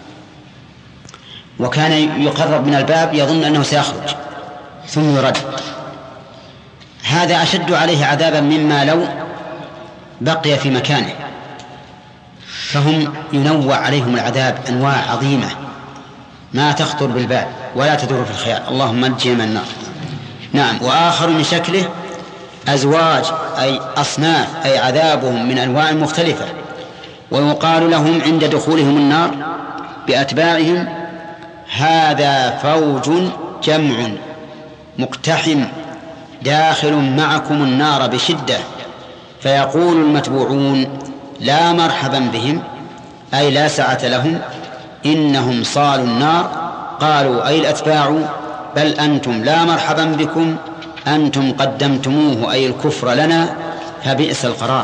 وكان يقرب من الباب يظن أنه سيخرج ثم يرد، هذا أشد عليه عذابا مما لو بقي في مكانه. فهم ينوع عليهم العذاب أنواع عظيمة ما تخطر بالبال ولا تدور في الخيال. اللهم نجنا من النار. نعم. وآخر من شكله أزواج أي أصناف، أي عذابهم من أنواع مختلفة. ويقال لهم عند دخولهم النار بأتباعهم: هذا فوج جمع مقتحم داخل معكم النار بشدة. فيقول المتبوعون: لا مرحبا بهم، أي لا سعة لهم، إنهم صالوا النار. قالوا أي الأتباع: بل أنتم لا مرحبا بكم، أنتم قدمتموه أي الكفر لنا، فبئس القرار.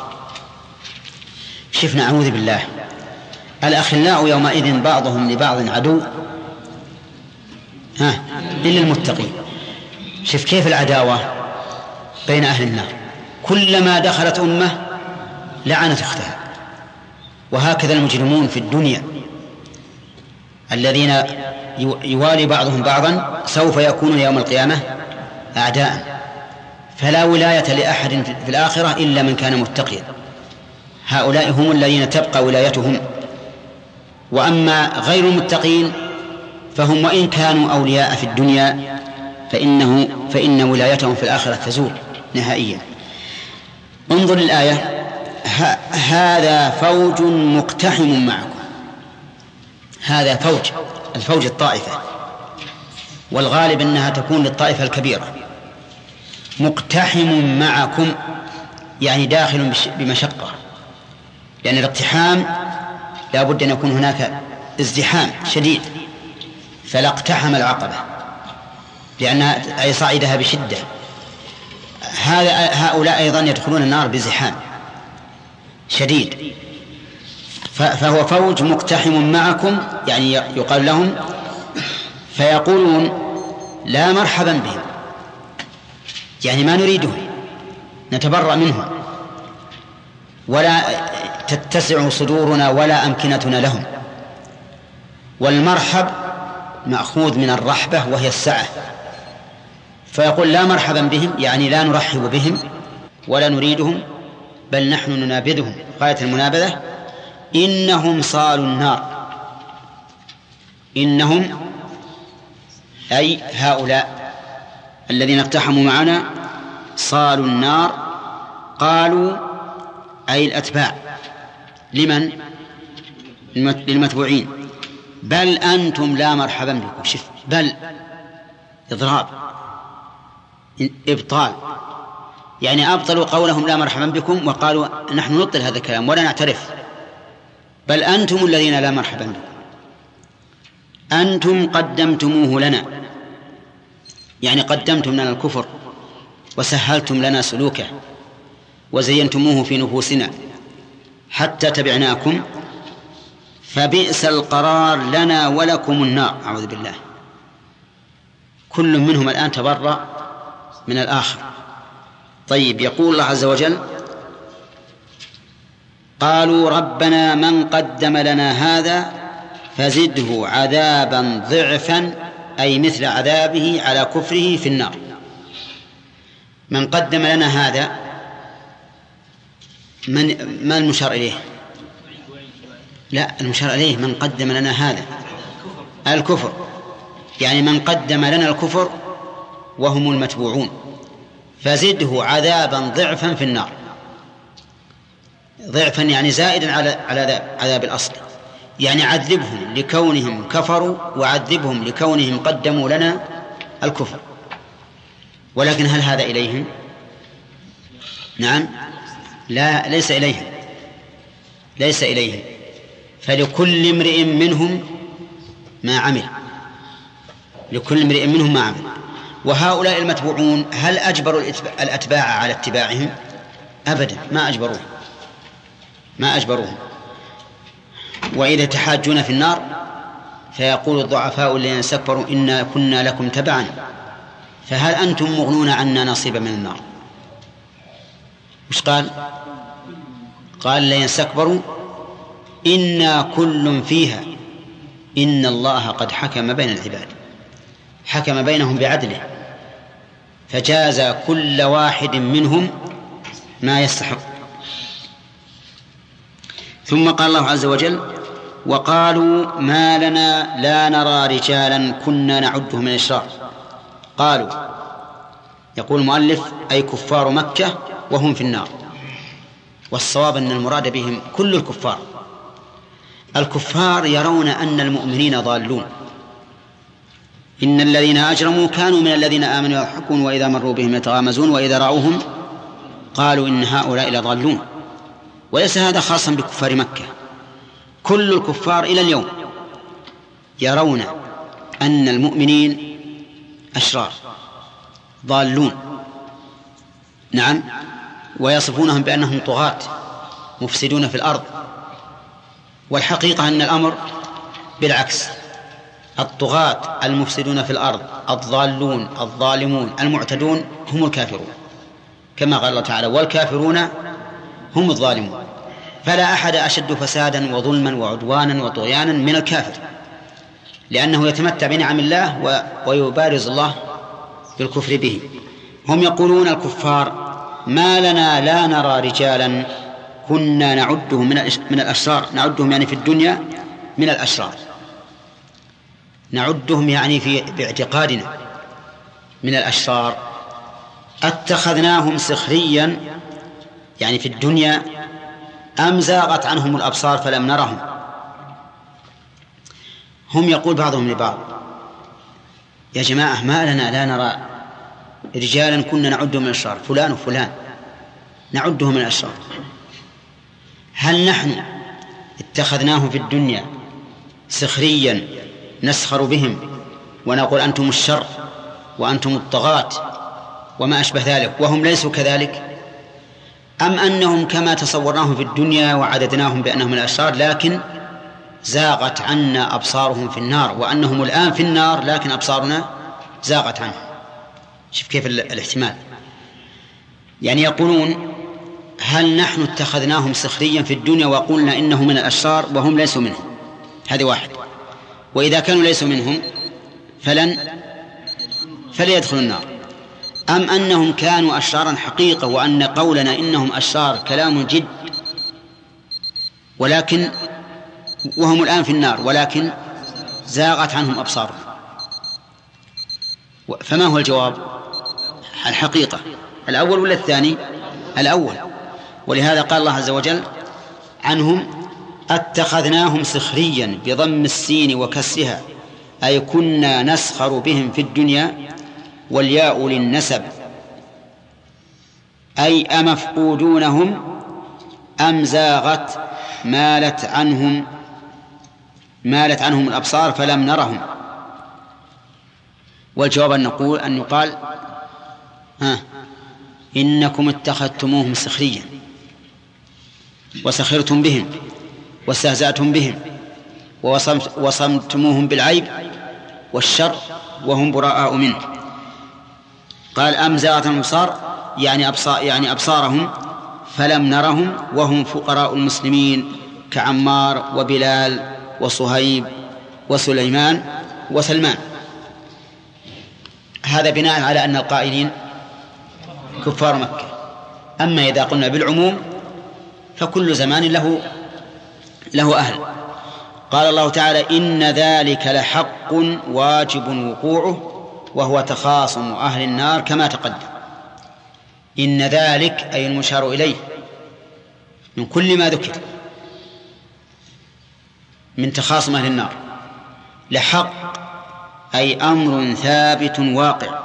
شفنا، أعوذ بالله، الأخلاء يومئذ بعضهم لبعض عدو إلا المتقين. شف كيف العداوة بين أهل النار، كلما دخلت أمة لعنت أختها. وهكذا المجرمون في الدنيا الذين يوالي بعضهم بعضا سوف يكونون يوم القيامة أعداء، فلا ولاية لأحد في الآخرة إلا من كان متقيا. هؤلاء هم الذين تبقى ولايتهم. وأما غير المتقين فهم وإن كانوا أولياء في الدنيا فإن ولايتهم في الآخرة تزول نهائيا. انظر الآية: هذا فوج مقتحم معكم. هذا فوج، الفوج الطائفة، والغالب أنها تكون للطائفة الكبيرة. مقتحم معكم يعني داخل بمشقة، لأن الاقتحام لا بد أن يكون هناك ازدحام شديد، فلا اقتحم العقبة لأنها أي صعدها بشدة. هؤلاء أيضا يدخلون النار بزحام شديد. فهو فوج مقتحم معكم، يعني يقال لهم فيقولون: لا مرحبا بهم، يعني ما نريدهم، نتبرأ منهم ولا تتسع صدورنا ولا أمكنتنا لهم. والمرحب مأخوذ من الرحبة وهي السعة، فيقول لا مرحبا بهم، يعني لا نرحب بهم ولا نريدهم، بل نحن ننابذهم غاية المنابذة. إنهم صالوا النار، إنهم أي هؤلاء الذين اقتحموا معنا صالوا النار. قالوا أي الأتباع، لمن؟ للمتبوعين. بل أنتم لا مرحبا بكم. شف، بل إضراب إبطال، يعني أبطلوا قولهم لا مرحبا بكم وقالوا نحن نبطل هذا الكلام ولا نعترف. بل أنتم الذين لا مرحبا بكم، أنتم قدمتموه لنا، يعني قدمتم لنا الكفر وسهلتم لنا سلوكه وزينتموه في نفوسنا حتى تبعناكم، فبئس القرار لنا ولكم النار. أعوذ بالله. كل منهم الآن تبرأ من الآخر. طيب، يقول الله عز وجل: قالوا ربنا من قدم لنا هذا فزده عذابا ضعفا، أي مثل عذابه على كفره في النار. من قدم لنا هذا، ما المشار إليه؟ لا، المشار إليه من قدم لنا هذا الكفر، يعني من قدم لنا الكفر وهم المتبوعون، فزده عذابا ضعفا في النار. ضعفا يعني زائدا على عذاب الأصل، يعني عذبهم لكونهم كفروا وعذبهم لكونهم قدموا لنا الكفر. ولكن هل هذا إليهم؟ نعم، لا، ليس إليهم، ليس إليهم. فلكل امرئ منهم ما عمل، لكل امرئ منهم ما عمل. وهؤلاء المتبوعون هل أجبروا الأتباع على اتباعهم؟ أبدا، ما أجبروهم. وإذا تحاجون في النار فيقول الضعفاء الذين استكبروا إنا كنا لكم تبعا فهل أنتم مغنون عنا نصيبا من النار؟ مش قال الذين استكبروا إنا كل فيها إن الله قد حكم بين العباد، حكم بينهم بعدله فجاز كل واحد منهم ما يستحق. ثم قال الله عز وجل: وقالوا ما لنا لا نرى رجالا كنا نعدهم من الأشرار. قالوا، يقول المؤلف أي كفار مكة وهم في النار، والصواب أن المراد بهم كل الكفار. الكفار يرون أن المؤمنين ضالون، إن الذين أجرموا كانوا من الذين آمنوا يضحكون وإذا مروا بهم يتغامزون وإذا رأوهم قالوا إن هؤلاء لضالون. وليس هذا خاصا بكفار مكة، كل الكفار إلى اليوم يرون أن المؤمنين أشرار ضالون، نعم، ويصفونهم بأنهم طغاة مفسدون في الأرض. والحقيقة أن الأمر بالعكس، الطغاة المفسدون في الأرض الضالون الظالمون المعتدون هم الكافرون، كما قال الله تعالى: والكافرون هم الظالمون. فلا أحد أشد فسادا وظلما وعدوانا وطغيانا من الكافر، لأنه يتمتع بنعم الله ويبارز الله بالكفر به. هم يقولون الكفار: ما لنا لا نرى رجالا كنا نعدهم من الأشرار، نعدهم يعني في الدنيا من الأشرار، نعدهم يعني باعتقادنا من الأشرار. اتخذناهم سخريا يعني في الدنيا أم زاغت عنهم الأبصار فلم نرهم. هم يقول بعضهم لبعض: يا جماعة ما لنا لا نرى رجالا كنا نعدهم من الأشرار، فلان وفلان نعدهم من الأشرار، هل نحن اتخذناهم في الدنيا سخريا نسخر بهم ونقول أنتم الشر وأنتم الطغاة وما أشبه ذلك وهم ليسوا كذلك، أم أنهم كما تصورناهم في الدنيا وعددناهم بأنهم الأشرار لكن زاغت عنا أبصارهم في النار، وأنهم الآن في النار لكن أبصارنا زاغت عنهم. شوف كيف الاحتمال. يعني يقولون هل نحن اتخذناهم سخريا في الدنيا وقلنا إنه من الأشرار وهم ليسوا منهم؟ هذه واحد. وإذا كانوا ليسوا منهم فليدخلوا النار، أم أنهم كانوا أشرارا حقيقة وأن قولنا إنهم أشرار كلام جد، ولكن وهم الآن في النار ولكن زاغت عنهم أبصارهم؟ فما هو الجواب؟ الحقيقة الأول ولا الثاني؟ الأول. ولهذا قال الله عز وجل عنهم اتخذناهم سخريا بضم السين وكسرها، أي كنا نسخر بهم في الدنيا، والياء للنسب، أي أمفقودونهم أم زاغت مالت عنهم الأبصار فلم نرهم. والجواب أن يقال إنكم اتخذتموهم سخريا وسخرتم بهم واستهزأتم بهم ووصمتموهم بالعيب والشر وهم براء منه. قال أم زاغت الأبصار يعني أبصارهم فلم نرهم وهم فقراء المسلمين كعمار وبلال وصهيب وسليمان وسلمان. هذا بناء على أن القائلين كفار مكة. أما إذا قلنا بالعموم فكل زمان له أهل. قال الله تعالى إن ذلك لحق واجب وقوعه وهو تخاصم أهل النار كما تقدم. إن ذلك أي المشار إليه من كل ما ذكر من تخاصم أهل النار لحق، أي أمر ثابت واقع.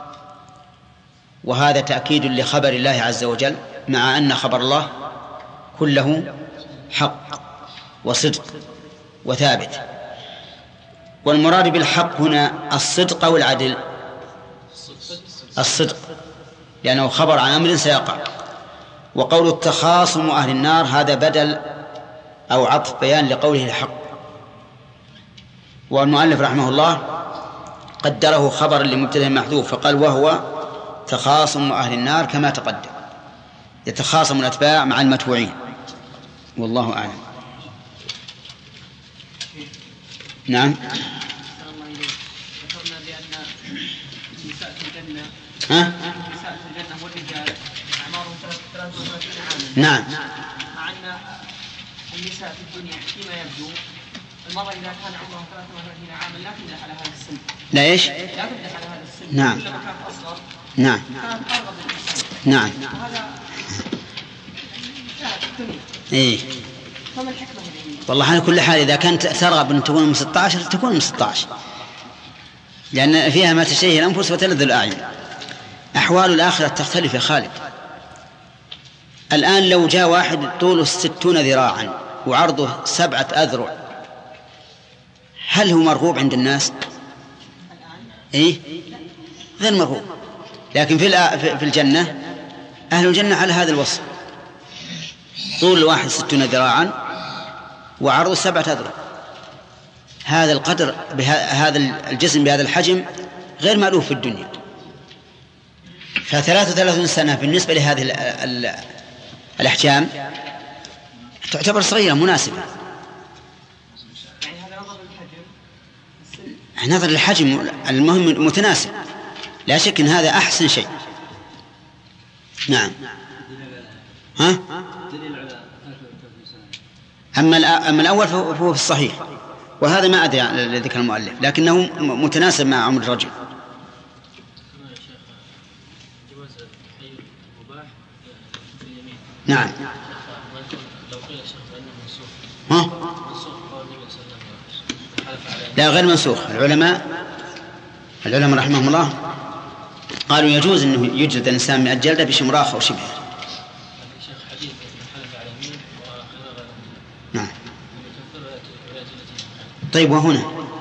وهذا تأكيد لخبر الله عز وجل، مع أن خبر الله كله حق وصدق وثابت. والمراد بالحق هنا الصدق أو العدل؟ الصدق، لأنه خبر عن أمر سيقع. وقول التخاصم أهل النار هذا بدل أو عطف بيان لقوله الحق. والمؤلف رحمه الله قدره خبر لمبتدأ محذوف فقال وهو تخاصم أهل النار كما تقدم، يتخاصم الأتباع مع المتبوعين. والله أعلم. نعم. ذكرنا بأن النساء في الجنة النساء في الجنة والرجال أعمارهم 33 عاما. نعم. مع أن النساء في الدنيا فيما يبدو المرأة إذا كان عمرها 33 عاما لا تمدح على هذا السن. لا إيش؟ لا تمدح على هذا السن. نعم. كلما كانت أصغر نعم. كانت أرغب للنساء. نعم. وهذا في الدنيا. إيه. فما الحكمة هذه؟ والله على كل حال إذا كانت ترغب أن تكون من 16 تكون من 16، لأن فيها ما تشتهي الأنفس وتلذ الأعين. أحوال الآخرة تختلف يا خالد. الآن لو جاء واحد طوله 60 ذراعا وعرضه 7 أذرع، هل هو مرغوب عند الناس؟ إيه؟ غير مرغوب. لكن في الجنة أهل الجنة على هذا الوصف، طول الواحد 60 ذراعا وعرضه 7 أذرع. هذا القدر بهذا الجسم بهذا الحجم غير مألوف في الدنيا. ف33 سنة بالنسبة لهذه الأحجام تعتبر صغيرة مناسبة. يعني هذا نظر نظر الحجم المهم متناسب، لا شك أن هذا أحسن شيء. نعم. ها؟ أما الأول فهو في الصحيح، وهذا ما أدري لذكر المؤلف، لكنه متناسب مع عمر الرجل. نعم. ها؟ لا غير منسوخ. العلماء رحمهم الله قالوا يجوز أنه يجلد الإنسان 100 جلدة بشمراخ أو شبهه. نعم. طيب وهنا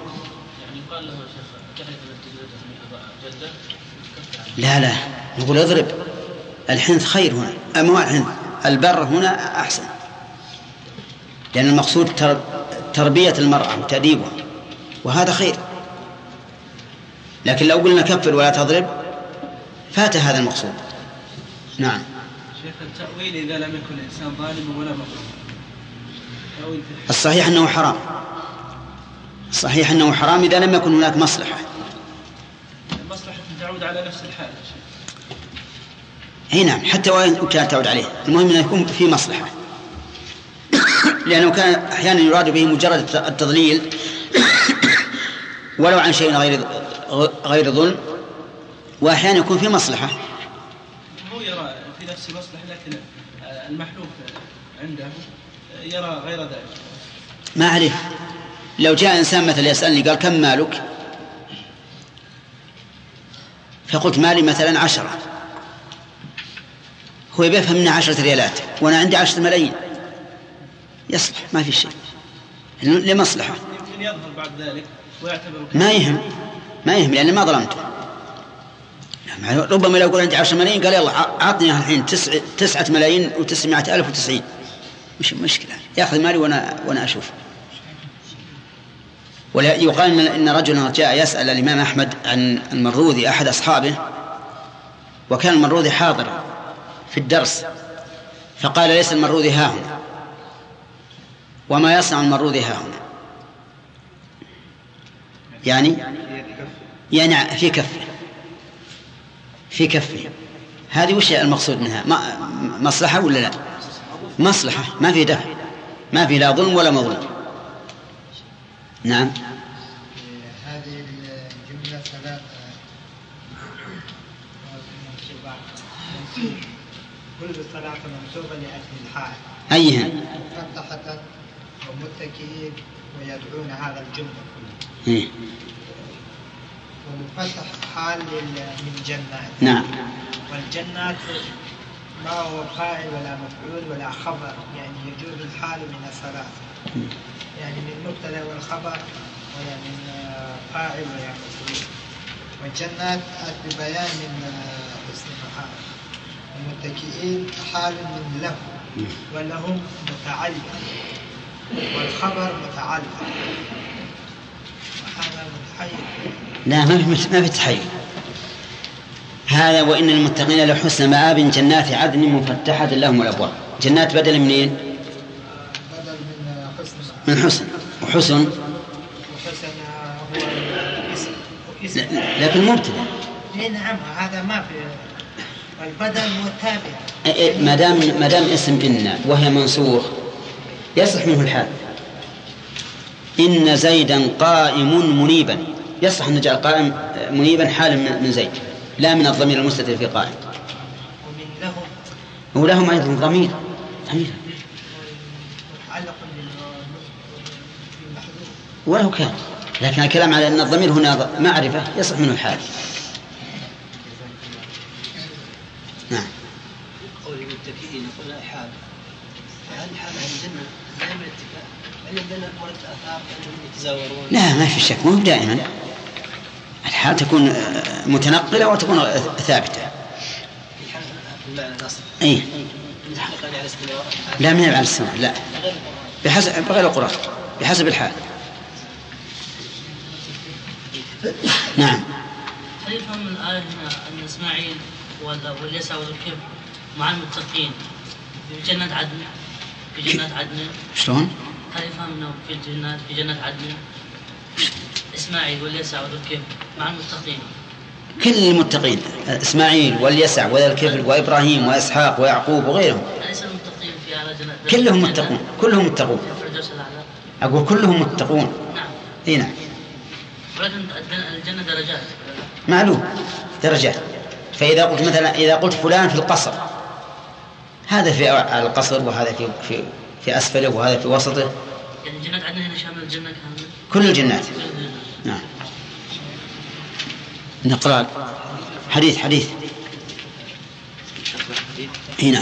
لا نقول اضرب. الحنث خير هنا، أما الحنث البر هنا أحسن، لأن المقصود تربية المرأة وتأديبها، وهذا خير. لكن لو قلنا كفر ولا تضرب فات هذا المقصود. نعم. شيخ التأويل إذا لم يكن الإنسان ظالما ولا مظلوما. الصحيح أنه حرام. صحيح أنه حرام إذا لم يكن هناك مصلحة. المصلحة تعود على نفس الحال. أي نعم، حتى وإن كانت تعود عليه، المهم أن يكون في مصلحة. لأنه كان أحيانا يراد به مجرد التضليل ولو عن شيء غير ظلم، وأحيانا يكون في مصلحة. هو يرى في نفس المصلحة لكن المحلوف عنده يرى غير ذلك. ما عليه. لو جاء إنسان مثلا يسألني قال كم مالك، فقلت مالي مثلا 10، هو يفهم منها 10 ريالات وأنا عندي 10 ملايين، يصلح، ما في شيء لمصلحة. يمكن يظهر بعد ذلك ويعتبر ما يهم لأن ما ظلمته. ربما لو قلت عندي 10 ملايين قال يلا أعطني الحين 9,990,090، مش مشكلة، يأخذ مالي وأنا أشوف. ولا يقال إن رجلا جاء يسأل الإمام أحمد عن المروذي أحد أصحابه، وكان المروذي حاضر في الدرس، فقال ليس المروذي ها هنا، وما يصنع المروذي ها هنا، يعني في كفه. هذه وش المقصود منها؟ مصلحة ولا لا؟ مصلحة، ما في دفع، ما في لا ظلم ولا مظلم. نعم. هذه الجملة 3 كل الصلاة منسوبة لأجل الحال. أيها؟ مفتحة ومتكئين ويدعون هذا الجملة كلها. ومفتح حال من جنات. نعم. والجنات ما هو فاعل ولا مفعول ولا خبر، يعني يجوز الحال من الثلاث، يعني من مبتدا والخبر ولا من فاعل ولا مفعول. والجنات ببيان من اسم محال. المتكئين حال من له، ولهم متعلق، والخبر متعلق، وهذا متحيز. لا، ما في تحيز. هذا وإن المتقين لحسن مآب جنات عدن مفتحة لهم الأبواب. جنات بدل منين؟ بدل من حسن. وحسن هو اسم. لكن مبتدأ. نعم، هذا ما في. والبدل متابع. ما دام اسم إن وهي منسوخ يصح منه الحال. إن زيدا قائم منيبا، يصح أن نجعل قائم منيبا حال من زيد، لا من الضمير المستتر في قائم. ومن لهم، ولهم أيضا ضمير متعلق بالمحذوف ولو كان، لكن الكلام على أن الضمير هنا معرفة يصح منه الحال. نعم. قول المتكئين يقول حال، هذه حال عن الجنة دائما اتكاء، عندنا ورد آثار أنهم يتزاورون. لا، ما في شك، مو دائما. الحال تكون متنقلة وتكون ثابتة. في حال المعنى الأصل. أي. لا، من على السماء، لا، بغير القرآن، بحسب الحال. نعم. هل يفهم من الآية هنا أن إسماعيل واليسع والكبر مع المتقين في جنة عدن؟ شلون؟ هل يفهم أنه في جنة عدن إسماعيل واليسع والكبر مع المتقين؟ كل المتقين، إسماعيل واليسع وذا الكفل وإبراهيم وإسحاق ويعقوب وغيرهم. أليس المتقين في على جنة؟ كلهم متقون. أقول كلهم متقون. نعم. إيه نعم. ولكن الجنة درجات. معلوم درجات. فإذا قلت مثلا، إذا قلت فلان في القصر، هذا في على القصر، وهذا في أسفله، وهذا في وسطه. يعني جنة عدن هنا شامل الجنة كاملة. كل الجنات. نعم. نقرأ حديث. هنا.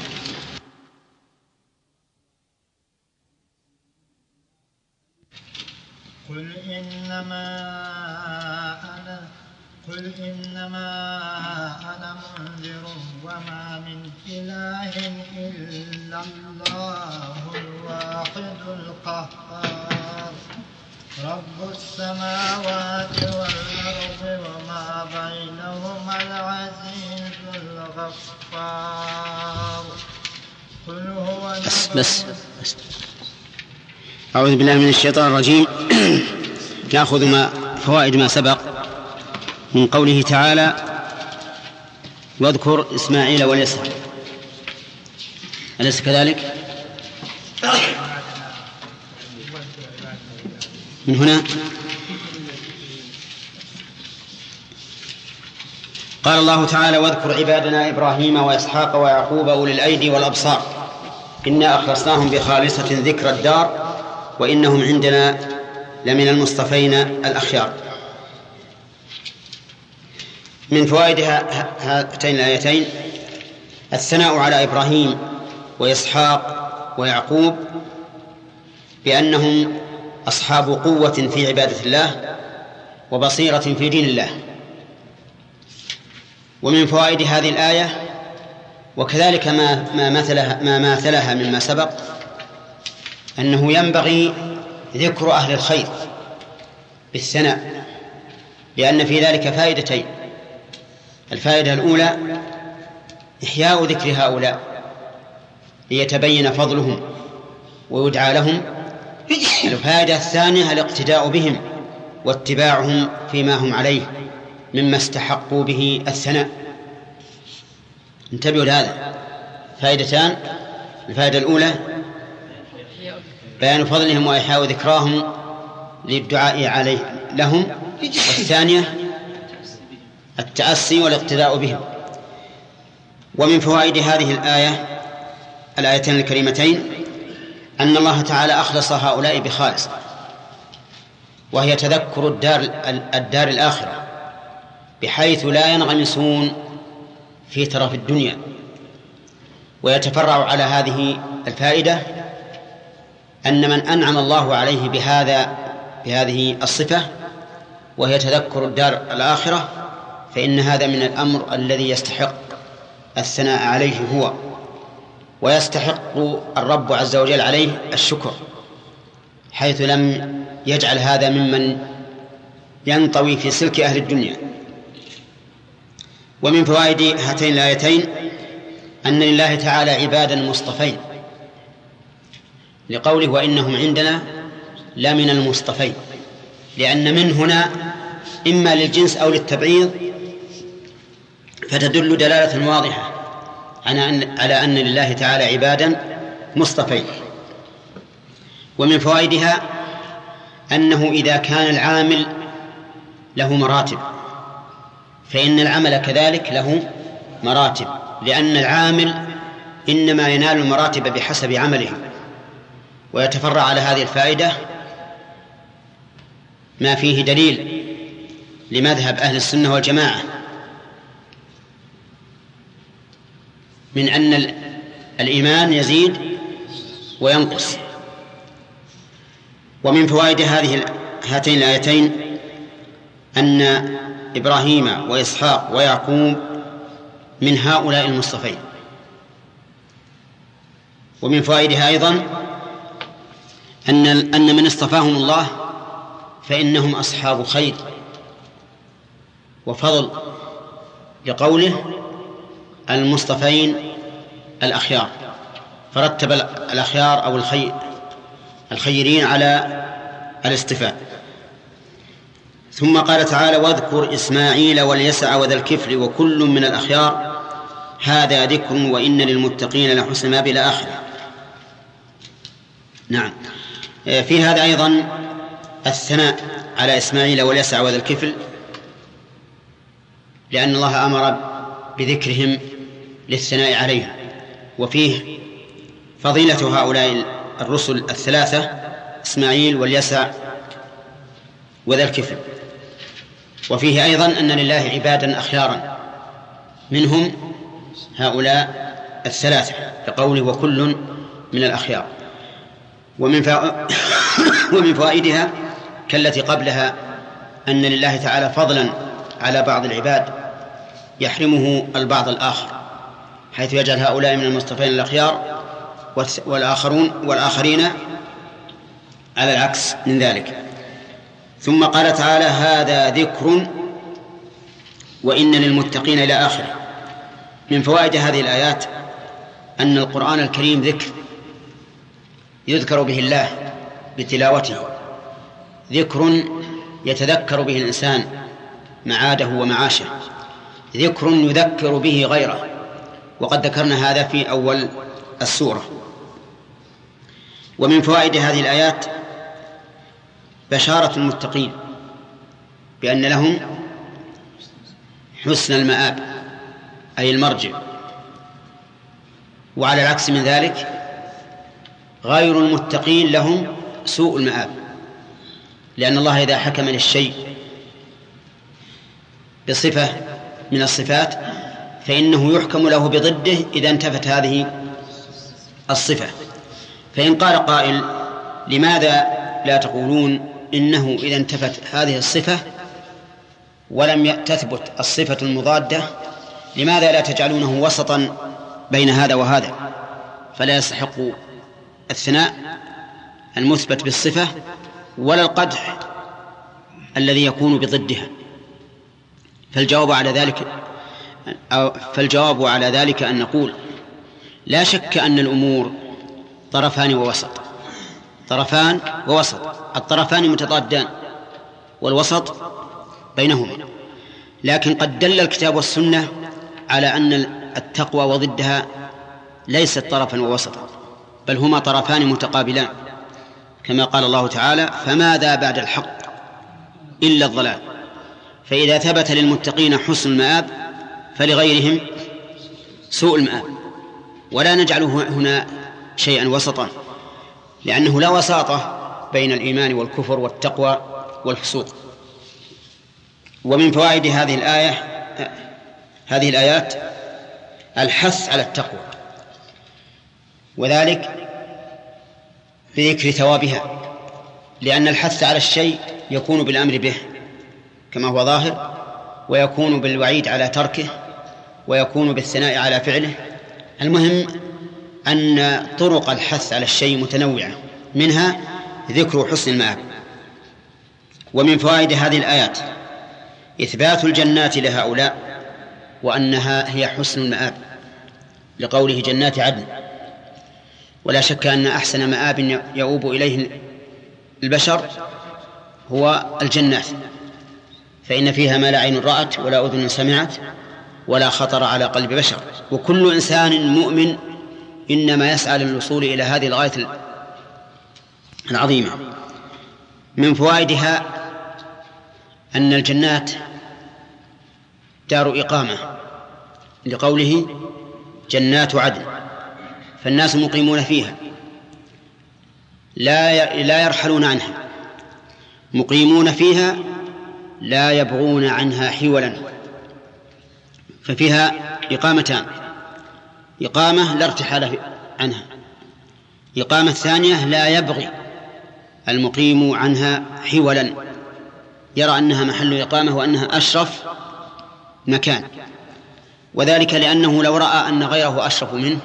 قل إنما أنا منذر وما من إله إلا الله الواحد القهار. رب السماوات والأرض وما بينهما العزيز الغفار. قل هو بس. أعوذ بالله من الشيطان الرجيم. نأخذ فوائد ما سبق من قوله تعالى واذكر إسماعيل واليسع، أليس كذلك؟ من هنا قال الله تعالى واذكر عبادنا إبراهيم وإسحاق ويعقوب أولي الأيدي والأبصار إنا أخلصناهم بخالصة ذكر الدار وإنهم عندنا لمن المصطفين الأخيار. من فوائد هاتين الآيتين الثناء على إبراهيم وإسحاق ويعقوب بأنهم أصحاب قوة في عبادة الله وبصيرة في دين الله. ومن فوائد هذه الآية وكذلك ما مثلها مما سبق أنه ينبغي ذكر أهل الخير بالثناء، لأن في ذلك فائدتين. الفائدة الأولى إحياء ذكر هؤلاء ليتبين فضلهم ويدعى لهم. الفائدة الثانية الاقتداء بهم واتباعهم فيما هم عليه مما استحقوا به الثناء. انتبهوا لهذا، فائدتان: الفائدة الأولى بيان فضلهم وإحياء ذكراهم للدعاء عليه لهم، والثانية التأسي والاقتداء بهم. ومن فوائد هذه الآيتين الكريمتين أن الله تعالى أخلص هؤلاء بخالص، وهي تذكر الدار الآخرة، بحيث لا ينغمسون في ترف الدنيا. ويتفرع على هذه الفائدة أن من أنعم الله عليه بهذه الصفة وهي تذكر الدار الآخرة فإن هذا من الأمر الذي يستحق الثناء عليه هو، ويستحق الرب عز وجل عليه الشكر، حيث لم يجعل هذا ممن ينطوي في سلك أهل الدنيا. ومن فوائد هاتين الآيتين أن لله تعالى عبادا مصطفين، لقوله وإنهم عندنا لمن المصطفين، لأن من هنا إما للجنس أو للتبعيض، فتدل دلالة واضحة على أن لله تعالى عبادا مصطفين. ومن فوائدها أنه إذا كان العامل له مراتب فإن العمل كذلك له مراتب، لأن العامل إنما ينال المراتب بحسب عمله. ويتفرع على هذه الفائدة ما فيه دليل لمذهب أهل السنة والجماعة من أن الإيمان يزيد وينقص. ومن فوائد هاتين الآيتين أن إبراهيم وإسحاق ويعقوب من هؤلاء المصطفين. ومن فوائدها أيضا أن من اصطفاهم الله فإنهم أصحاب خير وفضل، لقوله المصطفين الأخيار، فرتب الأخيار أو الخيرين على الاصطفاء. ثم قال تعالى واذكر إسماعيل واليسع وذا الكفل وكل من الأخيار هذا ذكر وإن للمتقين لحسن مآب إلى آخره. نعم، في هذا أيضا الثناء على إسماعيل واليسع وذا الكفل، لأن الله أمر بذكرهم للثناء عليهم، وفيه فضيلة هؤلاء الرسل الثلاثة إسماعيل واليسع وذا الكفل. وفيه أيضا أن لله عبادا أخيارا منهم هؤلاء الثلاثة، لقوله وكل من الأخيار. ومن فوائدها كالتي قبلها أن لله تعالى فضلا على بعض العباد يحرمه البعض الآخر، حيث يجعل هؤلاء من المصطفين الأخيار والآخرين على العكس من ذلك. ثم قال تعالى: هذا ذكر وإن للمتقين إلى آخره. من فوائد هذه الآيات أن القرآن الكريم ذكر يذكر به الله بتلاوته، ذكر يتذكر به الإنسان معاده ومعاشه، ذكر يذكر به غيره، وقد ذكرنا هذا في أول السورة. ومن فوائد هذه الآيات بشارة المتقين بأن لهم حسن المآب أي المرجع، وعلى العكس من ذلك غير المتقين لهم سوء المآب، لأن الله إذا حكم للشيء بصفة من الصفات فإنه يحكم له بضده إذا انتفت هذه الصفة. فإن قال قائل: لماذا لا تقولون إنه إذا انتفت هذه الصفة ولم تثبت الصفة المضادة لماذا لا تجعلونه وسطا بين هذا وهذا، فلا يستحق الثناء المثبت بالصفة ولا القدح الذي يكون بضدها؟ فالجواب على ذلك أن نقول: لا شك أن الأمور طرفان ووسط، طرفان ووسط، الطرفان متضادان والوسط بينهما، لكن قد دل الكتاب والسنة على أن التقوى وضدها ليست طرفا ووسطا، بل هما طرفان متقابلان، كما قال الله تعالى: فماذا بعد الحق إلا الضلال. فإذا ثبت للمتقين حسن المآب فلغيرهم سوء المآب، ولا نجعله هنا شيئا وسطا، لأنه لا وساطة بين الإيمان والكفر والتقوى والفسوق. ومن فوائد هذه الآيات الحث على التقوى، وذلك بذكر ثوابها، لأن الحث على الشيء يكون بالأمر به كما هو ظاهر، ويكون بالوعيد على تركه، ويكون بالثناء على فعله. المهم أن طرق الحث على الشيء متنوعة، منها ذكر حسن المآب. ومن فوائد هذه الآيات إثبات الجنات لهؤلاء وأنها هي حسن المآب، لقوله: جنات عدن. ولا شك أن أحسن مآب يؤوب إليه البشر هو الجنات، فإن فيها ما لا عين رأت ولا أذن سمعت ولا خطر على قلب بشر. وكل إنسان مؤمن إنما يسعى للوصول إلى هذه الغاية العظيمة. من فوائدها أن الجنات دار إقامة، لقوله: جنات عدن، فالناس مقيمون فيها لا يرحلون عنها، مقيمون فيها لا يبغون عنها حولا، ففيها إقامتان: إقامة لا ارتحال عنها، إقامة ثانية لا يبغي المقيم عنها حولا، يرى أنها محل إقامة وأنها أشرف مكان، وذلك لأنه لو رأى أن غيره أشرف منه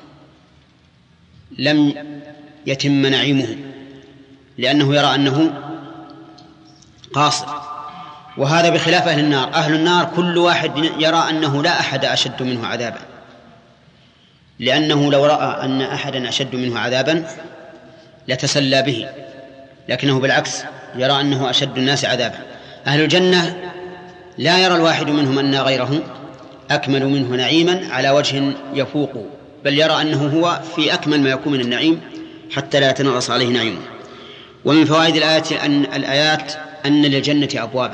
لم يتم نعيمه، لأنه يرى أنه قاصر. وهذا بخلاف أهل النار. أهل النار كل واحد يرى أنه لا أحد أشد منه عذابا، لأنه لو رأى أن أحدا أشد منه عذابا لتسلى به، لكنه بالعكس يرى أنه أشد الناس عذابا. أهل الجنة لا يرى الواحد منهم أن غيره أكمل منه نعيما على وجه يفوق، بل يرى أنه هو في أكمل ما يكون من النعيم حتى لا يتنغص عليه نعيمه. ومن فوائد الآيات أن للجنة أبوابا،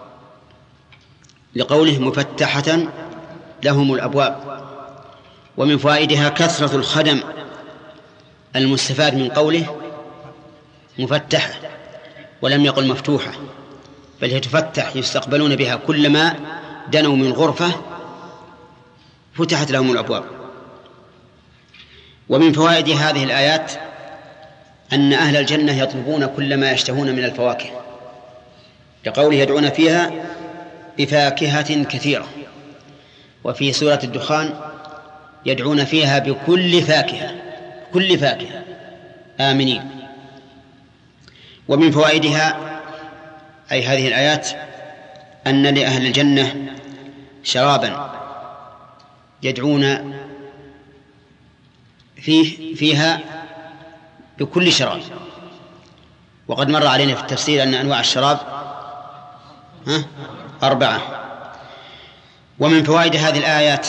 لقوله: مفتحة لهم الأبواب. ومن فوائدها كثرة الخدم المستفاد من قوله مفتحة، ولم يقل مفتوحة، بل هي تفتح، يستقبلون بها كلما دنوا من غرفة فتحت لهم الأبواب. ومن فوائد هذه الآيات أن أهل الجنة يطلبون كل ما يشتهون من الفواكه، لقوله: يدعون فيها بفاكهة كثيرة. وفي سورة الدخان: يدعون فيها بكل فاكهة، كل فاكهة آمنين. ومن فوائدها أي هذه الآيات أن لأهل الجنة شرابا يدعون فيها بكل شراب. وقد مر علينا في التفسير أن أنواع الشراب 4. ومن فوائد هذه الآيات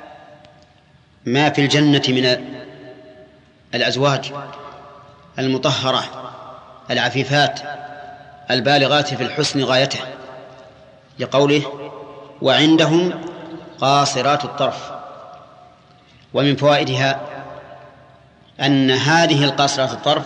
ما في الجنة من الأزواج المطهرة العفيفات البالغات في الحسن غايته، لقوله وعندهم قاصرات الطرف. ومن فوائدها أن هذه القاصرات الطرف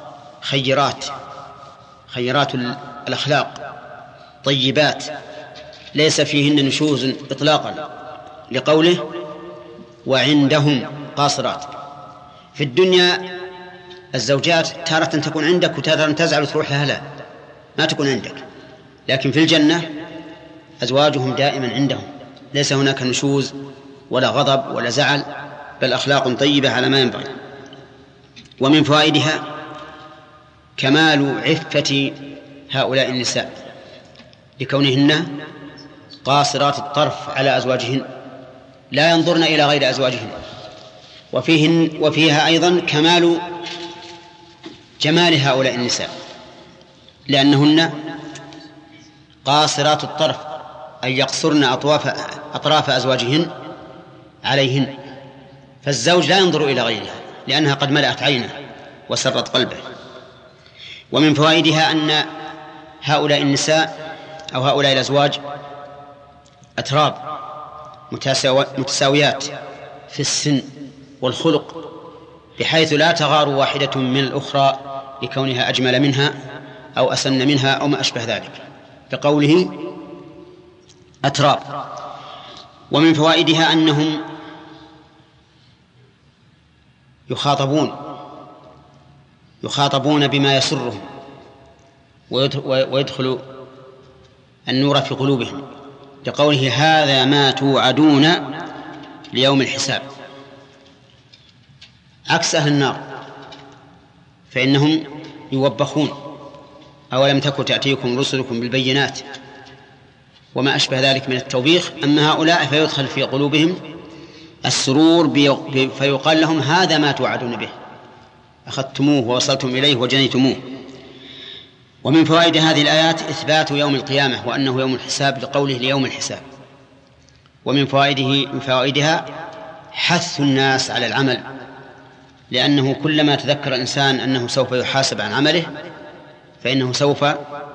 خيرات الأخلاق طيبات ليس فيهن نشوز إطلاقا، لقوله وعندهم قاصرات. في الدنيا الزوجات تارة تكون عندك وتارة تزعل وتروح لها، لا ما تكون عندك، لكن في الجنة أزواجهم دائما عندهم، ليس هناك نشوز ولا غضب ولا زعل، بل أخلاق طيبة على ما ينبغي. ومن فوائدها كمال عفة هؤلاء النساء لكونهن قاصرات الطرف على أزواجهن لا ينظرن إلى غير أزواجهن. وفيها أيضا كمال جمال هؤلاء النساء لأنهن قاصرات الطرف، أي يقصرن أطراف أزواجهن عليهن، فالزوج لا ينظر إلى غيرها لأنها قد ملأت عينه وسرت قلبه. ومن فوائدها أن هؤلاء النساء أو هؤلاء الأزواج أتراب متساويات في السن والخلق، بحيث لا تغار واحدة من الأخرى لكونها أجمل منها أو أسن منها أو ما أشبه ذلك، بقوله أتراب. ومن فوائدها أنهم يخاطبون بما يسرهم ويدخل النور في قلوبهم، لقوله هذا ما توعدون ليوم الحساب، عكس أهل النار فإنهم يوبخون أولم تكن تأتيكم رسلكم بالبينات وما أشبه ذلك من التوبيخ. أما هؤلاء فيدخل في قلوبهم السرور فيقال لهم هذا ما توعدون به، أخذتموه ووصلتم إليه وجنيتموه. ومن فوائد هذه الآيات إثبات يوم القيامة وأنه يوم الحساب لقوله ليوم الحساب. ومن فوائدها حث الناس على العمل، لأنه كلما تذكر الإنسان أنه سوف يحاسب عن عمله فإنه سوف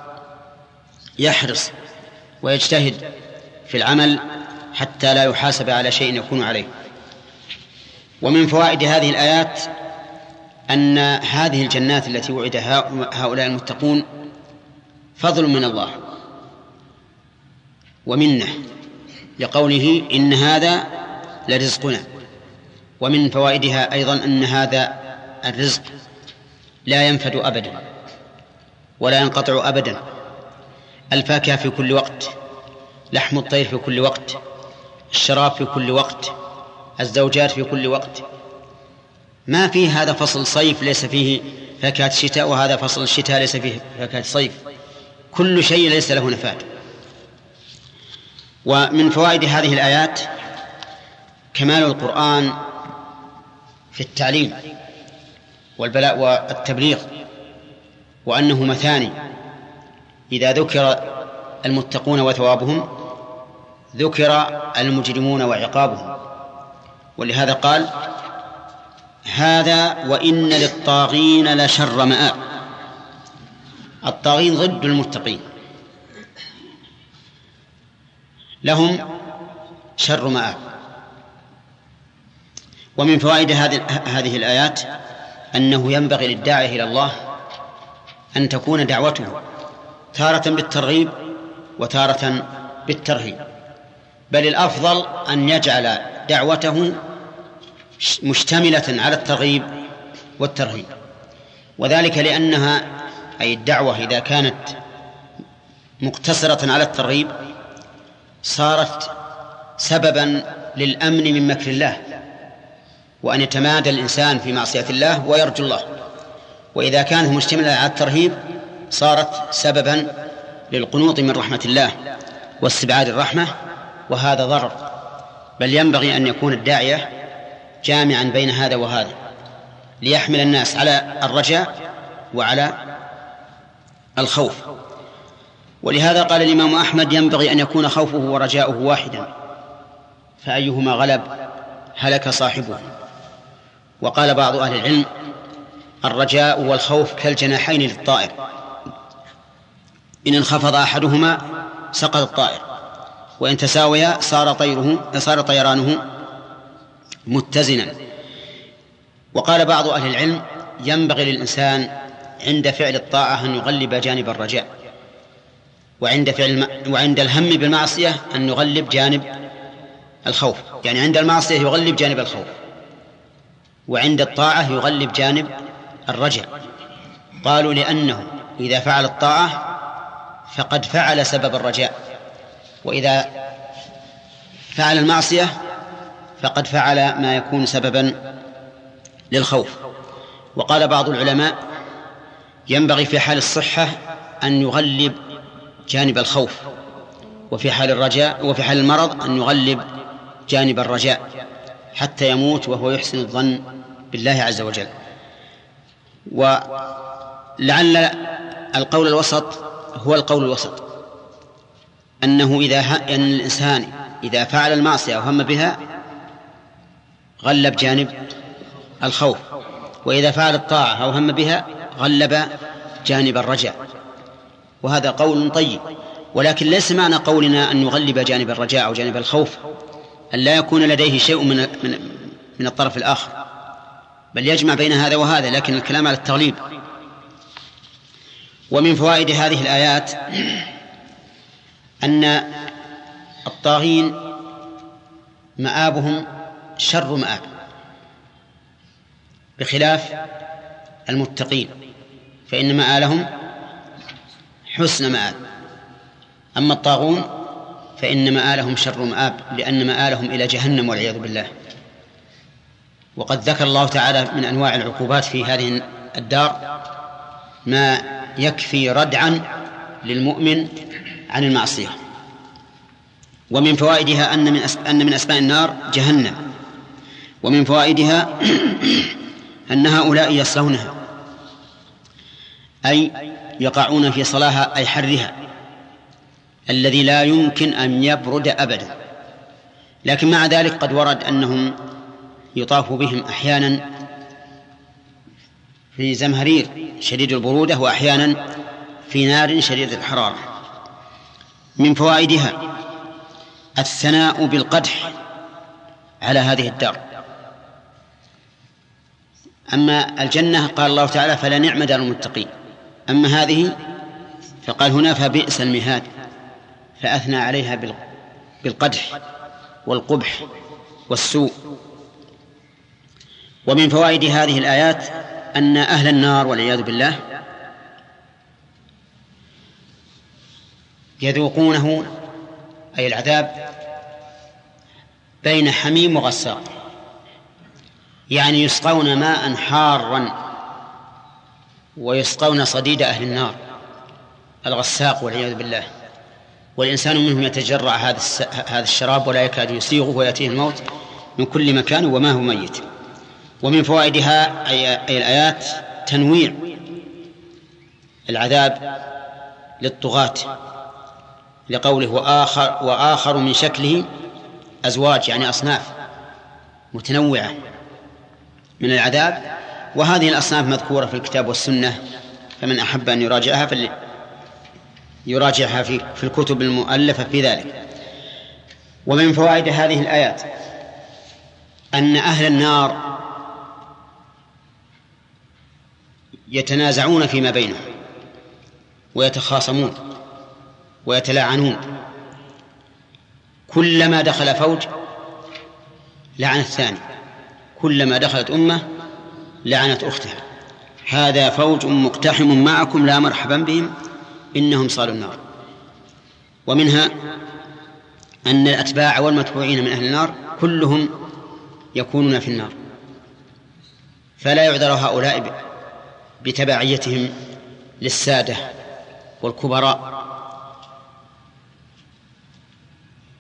يحرص ويجتهد في العمل حتى لا يحاسب على شيء يكون عليه. ومن فوائد هذه الآيات أن هذه الجنات التي وعد هؤلاء المتقون فضل من الله ومنه، لقوله إن هذا لرزقنا. ومن فوائدها أيضا أن هذا الرزق لا ينفد أبدا ولا ينقطع أبدا، الفاكهة في كل وقت، لحم الطير في كل وقت، الشراب في كل وقت، الزوجات في كل وقت، ما فيه هذا فصل صيف ليس فيه فاكهة الشتاء وهذا فصل الشتاء ليس فيه فاكهة الصيف، كل شيء ليس له نفاد. ومن فوائد هذه الآيات كمال القرآن في التعليم والبلاء والتبليغ، وأنه مثاني، إذا ذكر المتقون وثوابهم ذكر المجرمون وعقابهم. ولهذا قال هذا وإن للطاغين لشر مآب. الطاغين ضد المتقين، لهم شر مآب. ومن فوائد هذه الآيات أنه ينبغي للداعي إلى الله أن تكون دعوته تارة بالترغيب وتارة بالترهيب، بل الأفضل أن يجعل دعوته مشتملة على الترغيب والترهيب، وذلك لأنها أي الدعوة إذا كانت مقتصرة على الترغيب صارت سببا للأمن من مكر الله وأن يتمادى الإنسان في معصية الله ويرجو الله، وإذا كانت مشتملة على الترهيب صارت سببا للقنوط من رحمة الله واستبعاد الرحمة، وهذا ضرر، بل ينبغي أن يكون الداعية جامعا بين هذا وهذا ليحمل الناس على الرجاء وعلى الخوف. ولهذا قال الإمام أحمد: ينبغي أن يكون خوفه ورجاؤه واحدا، فأيهما غلب هلك صاحبه. وقال بعض أهل العلم: الرجاء والخوف كالجناحين للطائر، إن انخفض أحدهما سقط الطائر، وإن تساويا صار طيرانه متزنا. وقال بعض أهل العلم: ينبغي للإنسان عند فعل الطاعة أن يغلب جانب الرجاء، وعند الهم بالمعصية أن يغلب جانب الخوف، يعني عند المعصية يغلب جانب الخوف، وعند الطاعة يغلب جانب الرجاء. قالوا: لأنه إذا فعل الطاعة فقد فعل سبب الرجاء، وإذا فعل المعصية فقد فعل ما يكون سببا للخوف. وقال بعض العلماء: ينبغي في حال الصحة أن يغلب جانب الخوف، وفي حال المرض أن يغلب جانب الرجاء حتى يموت وهو يحسن الظن بالله عز وجل. ولعل القول الوسط هو القول الوسط، أن الإنسان إذا فعل المعصية أو هم بها غلب جانب الخوف، وإذا فعل الطاعة أو هم بها غلب جانب الرجاء، وهذا قول طيب. ولكن ليس معنى قولنا أن يغلب جانب الرجاء أو جانب الخوف أن لا يكون لديه شيء من الطرف الآخر، بل يجمع بين هذا وهذا، لكن الكلام على التغليب. ومن فوائد هذه الآيات أن الطاغين مآبهم شر مآب، بخلاف المتقين فإن مآلهم حسن مآب. أما الطاغون فإن مآلهم شر مآب، لأن مآلهم إلى جهنم والعياذ بالله. وقد ذكر الله تعالى من أنواع العقوبات في هذه الدار ما يكفي ردعا للمؤمن عن المعصية. ومن فوائدها أن من أسماء النار جهنم، ومن فوائدها أن هؤلاء يصلونها، أي يقعون في صلاها أي حرها الذي لا يمكن أن يبرد أبدا. لكن مع ذلك قد ورد أنهم يطاف بهم أحيانا في زمهرير شديد البرودة، وأحيانا في نار شديد الحرارة. من فوائدها الثناء بالقدح على هذه الدار. أما الجنة قال الله تعالى: فلا نعم دار المتقين. أما هذه فقال هنا: فبئس المهاد، فأثنى عليها بالقدح والقبح والسوء. ومن فوائد هذه الآيات أن أهل النار والعياذ بالله يذوقونه أي العذاب بين حميم وغساق، يعني يسقون ماء حارا ويسقون صديد أهل النار الغساق والعياذ بالله، والإنسان منهم يتجرع هذا الشراب ولا يكاد يسيغه ويأتيه الموت من كل مكان وما هو ميت. ومن فوائدها أي الآيات تنويع العذاب للطغاة، لقوله: وآخر من شكله أزواج، يعني أصناف متنوعة من العذاب. وهذه الأصناف مذكورة في الكتاب والسنة، فمن أحب أن يراجعها يراجعها في الكتب المؤلفة في ذلك. ومن فوائد هذه الآيات أن أهل النار يتنازعون فيما بينهم ويتخاصمون ويتلاعنون، كلما دخل فوج لعن الثاني، كلما دخلت أمة لعنت أختها: هذا فوج مقتحم معكم لا مرحبا بهم إنهم صالوا النار. ومنها أن الأتباع والمتبوعين من أهل النار كلهم يكونون في النار، فلا يعذر هؤلاء بتبعيتهم للسادة والكبراء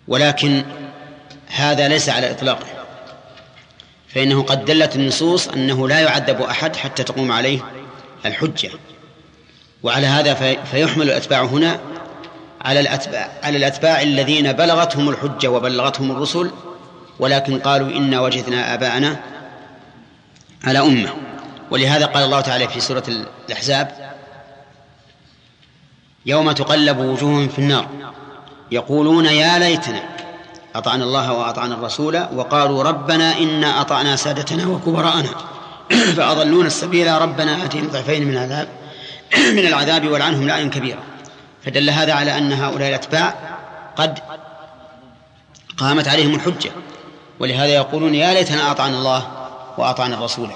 ولكن هذا ليس على إطلاقه، فإنه قد دلت النصوص أنه لا يعذب أحد حتى تقوم عليه الحجة، وعلى هذا فيحمل الأتباع هنا على الأتباع الذين بلغتهم الحجة وبلغتهم الرسل ولكن قالوا إنا وجدنا آباءنا على أمة. ولهذا قال الله تعالى في سورة الأحزاب: يوم تقلب وجوههم في النار يقولون يا ليتنا أطعنا الله وأطعنا الرسول وقالوا ربنا إنا أطعنا سادتنا وكبراءنا فأضلونا السبيل ربنا آتهم ضعفين من العذاب والعنهم لعنا كبيرا. فدل هذا على أن هؤلاء الأتباع قد قامت عليهم الحجة، ولهذا يقولون يا ليتنا أطعنا الله وأطعنا الرسول.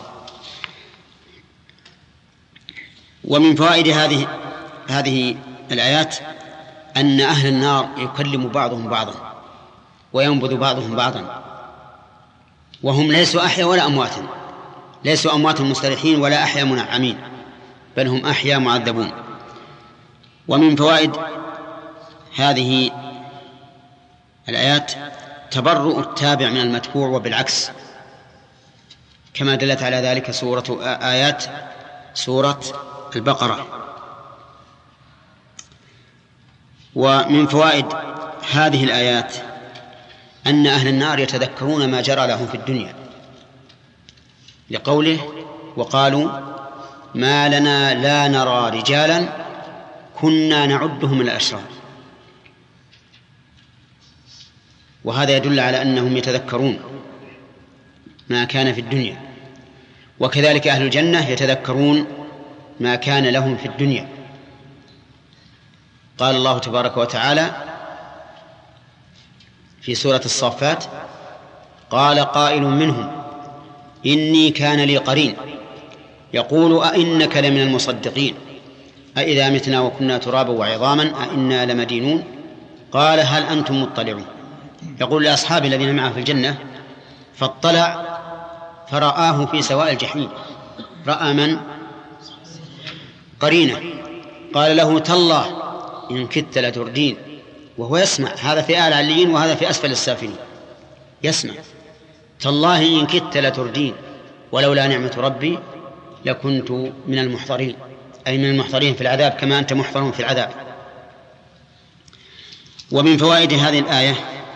ومن فوائد هذه الآيات أن أهل النار يكلم بعضهم بعضا وينبذ بعضهم بعضا، وهم ليسوا أحيا ولا أمواتا، ليسوا أمواتا مستريحين ولا أحيا منعمين، بل هم أحيا معذبون. ومن فوائد هذه الآيات تبرؤ التابع من المتبوع وبالعكس، كما دلت على ذلك آيات سورة البقرة. ومن فوائد هذه الآيات أن أهل النار يتذكرون ما جرى لهم في الدنيا، لقوله: وقالوا ما لنا لا نرى رجالا كنا نعدهم من الأشرار. وهذا يدل على أنهم يتذكرون ما كان في الدنيا، وكذلك أهل الجنة يتذكرون ما كان لهم في الدنيا. قال الله تبارك وتعالى في سورة الصافات: قال قائل منهم إني كان لي قرين يقول أئنك لمن المصدقين أئذا متنا وكنا ترابا وعظاما أئنا لمدينون قال هل أنتم مطلعون. يقول لأصحاب الذين معه في الجنة: فاطلع فرآه في سواء الجحيم. رأى من؟ قرينه. قال له: تالله إن كدت لتردين. وهو يسمع، هذا في أعلى العليين وهذا في أسفل السافلين، يسمع: تالله إن كدت لتردين ولولا نعمة ربي لكنت من المحضرين، أي من المحضرين في العذاب كما أنت محضر في العذاب. ومن فوائد هذه الآية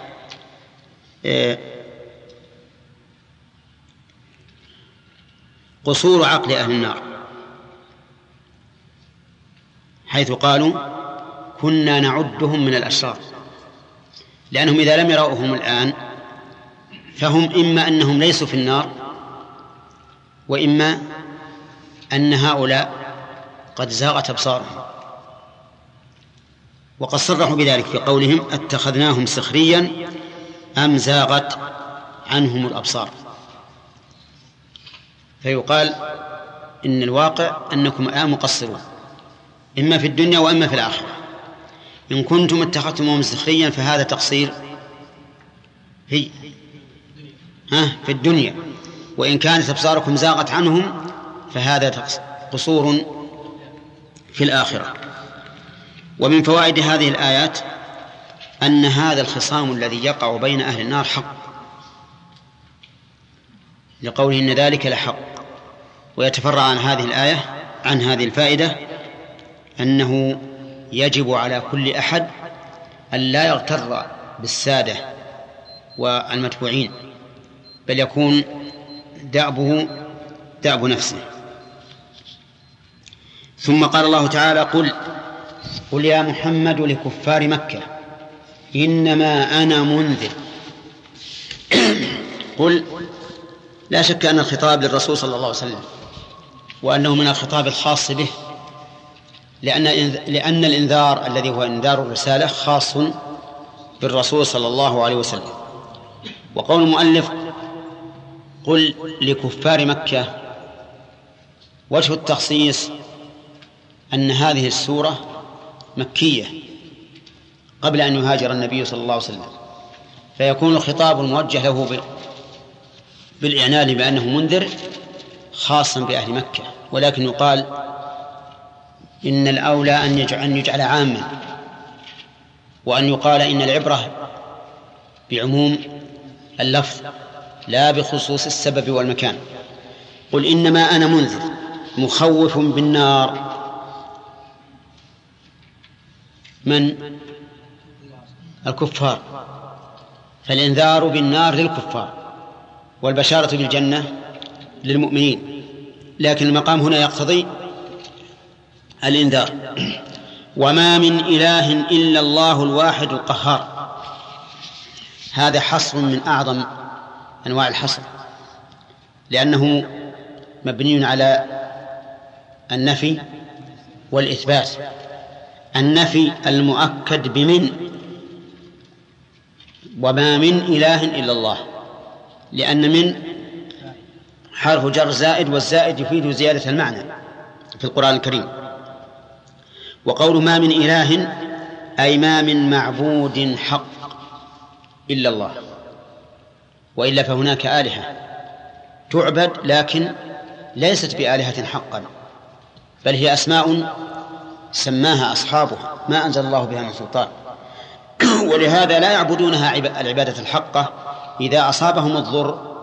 قصور عقل أهل النار، حيث قالوا كنا نعدهم من الأشرار، لأنهم إذا لم يرأوهم الآن فهم إما أنهم ليسوا في النار، وإما أن هؤلاء قد زاغت أبصارهم. وقد صرحوا بذلك في قولهم: اتخذناهم سخريا أم زاغت عنهم الأبصار. فيقال إن الواقع أنكم الآن مقصرون إما في الدنيا وإما في الآخرة. إن كنتم اتخذتموهم سخريا فهذا تقصير في الدنيا، وإن كانت أبصاركم زاغت عنهم فهذا قصور في الآخرة. ومن فوائد هذه الآيات أن هذا الخصام الذي يقع بين أهل النار حق، لقوله إن ذلك لحق. ويتفرع عن هذه الآية عن هذه الفائدة أنه يجب على كل أحد أن لا يغتر بالسادة والمتبوعين، بل يكون دأبه دأب نفسه. ثم قال الله تعالى: قل يا محمد لكفار مكة إنما أنا منذر. قل لا شك أن الخطاب للرسول صلى الله عليه وسلم، وأنه من الخطاب الخاص به، لأن الإنذار الذي هو إنذار الرسالة خاص بالرسول صلى الله عليه وسلم. وقول المؤلف قل لكفار مكة، وجه التخصيص أن هذه السورة مكية قبل أن يهاجر النبي صلى الله عليه وسلم، فيكون الخطاب الموجه له بالإعلان بأنه منذر خاصا بأهل مكة. ولكن يقال إن الأولى أن يجعل عاما، وأن يقال إن العبرة بعموم اللفظ لا بخصوص السبب والمكان. قل إنما أنا منذر مخوف بالنار. من؟ الكفار، فالإنذار بالنار للكفار والبشارة بالجنة للمؤمنين، لكن المقام هنا يقتضي الإنذار. وما من إله إلا الله الواحد القهار. هذا حصر من أعظم أنواع الحصر، لأنه مبني على النفي والإثبات. النفي المؤكد بمن، وما من إله إلا الله، لأن من حرف جر زائد، والزائد يفيد زيادة المعنى في القرآن الكريم. وقول ما من إله أي ما من معبود حق إلا الله، وإلا فهناك آلهة تعبد لكن ليست بآلهة حقا، بل هي أسماء سماها أصحابها ما أنزل الله بها من سلطان، ولهذا لا يعبدونها العبادة الحقة. إذا أصابهم الضر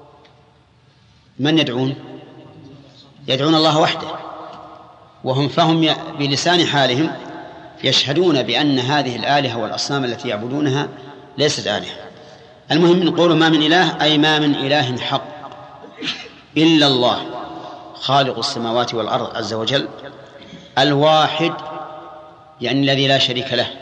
من يدعون؟ يدعون الله وحده، فهم بلسان حالهم يشهدون بأن هذه الآلهة والأصنام التي يعبدونها ليست آلهة. المهم من قوله ما من إله أي ما من إله حق إلا الله خالق السماوات والأرض عز وجل، الواحد يعني الذي لا شريك له،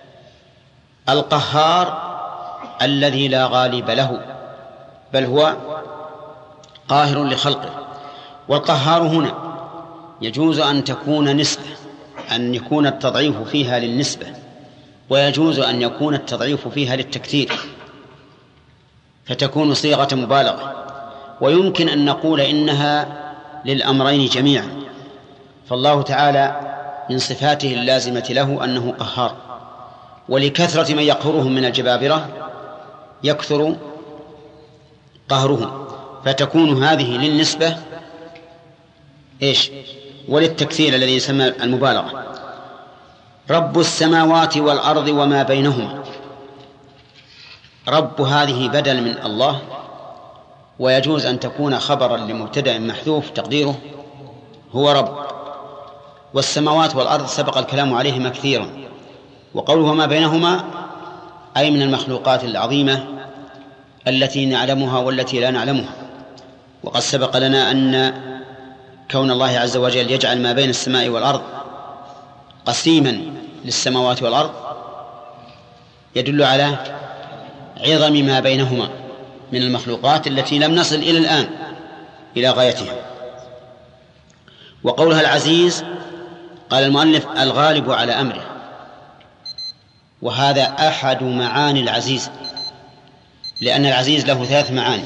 القهار الذي لا غالب له بل هو قاهر لخلقه. والقهار هنا يجوز أن تكون نسبة، أن يكون التضعيف فيها للنسبة، ويجوز أن يكون التضعيف فيها للتكثير فتكون صيغة مبالغة، ويمكن أن نقول إنها للأمرين جميعا. فالله تعالى من صفاته اللازمة له أنه قهار، ولكثرة من يقهرهم من الجبابرة يكثر قهرهم، فتكون هذه للنسبة وللتكثير الذي يسمى المبالغة. رب السماوات والأرض وما بينهما. رب هذه بدل من الله، ويجوز أن تكون خبرا لمبتدأ محذوف تقديره هو رب. والسماوات والأرض سبق الكلام عليهما كثيرا، وقوله وما بينهما أي من المخلوقات العظيمة التي نعلمها والتي لا نعلمها. وقد سبق لنا أن كون الله عز وجل يجعل ما بين السماء والأرض قسيما للسماوات والأرض يدل على عظم ما بينهما من المخلوقات التي لم نصل إلى الآن إلى غايتها. وقولها العزيز قال المؤلف الغالب على أمره، وهذا أحد معاني العزيز، لأن العزيز له 3 معاني.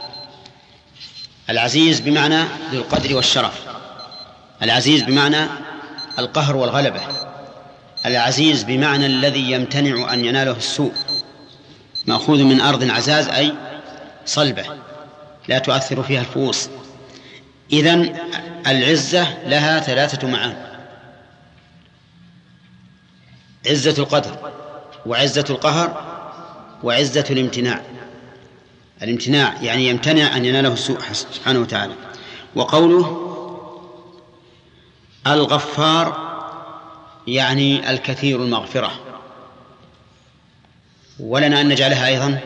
العزيز بمعنى ذو القدر والشرف، العزيز بمعنى القهر والغلبة، العزيز بمعنى الذي يمتنع أن يناله السوء، مأخوذ من أرض عزاز أي صلبة لا تؤثر فيها الفؤوس. إذن العزة لها 3 معاني: عزة القدر، وعزة القهر، وعزة الامتناع. الامتناع يعني يمتنع أن يناله السوء سبحانه وتعالى. وقوله الغفار يعني الكثير المغفرة، ولنا أن نجعلها أيضا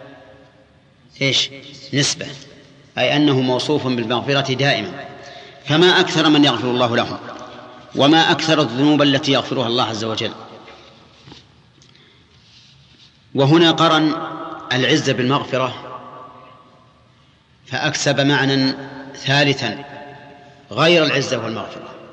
نسبة، أي أنه موصوف بالمغفرة دائما. فما أكثر من يغفر الله له، وما أكثر الذنوب التي يغفرها الله عز وجل. وهنا قرن العزة بالمغفرة فأكسب معنى ثالثا غير العزة والمغفرة،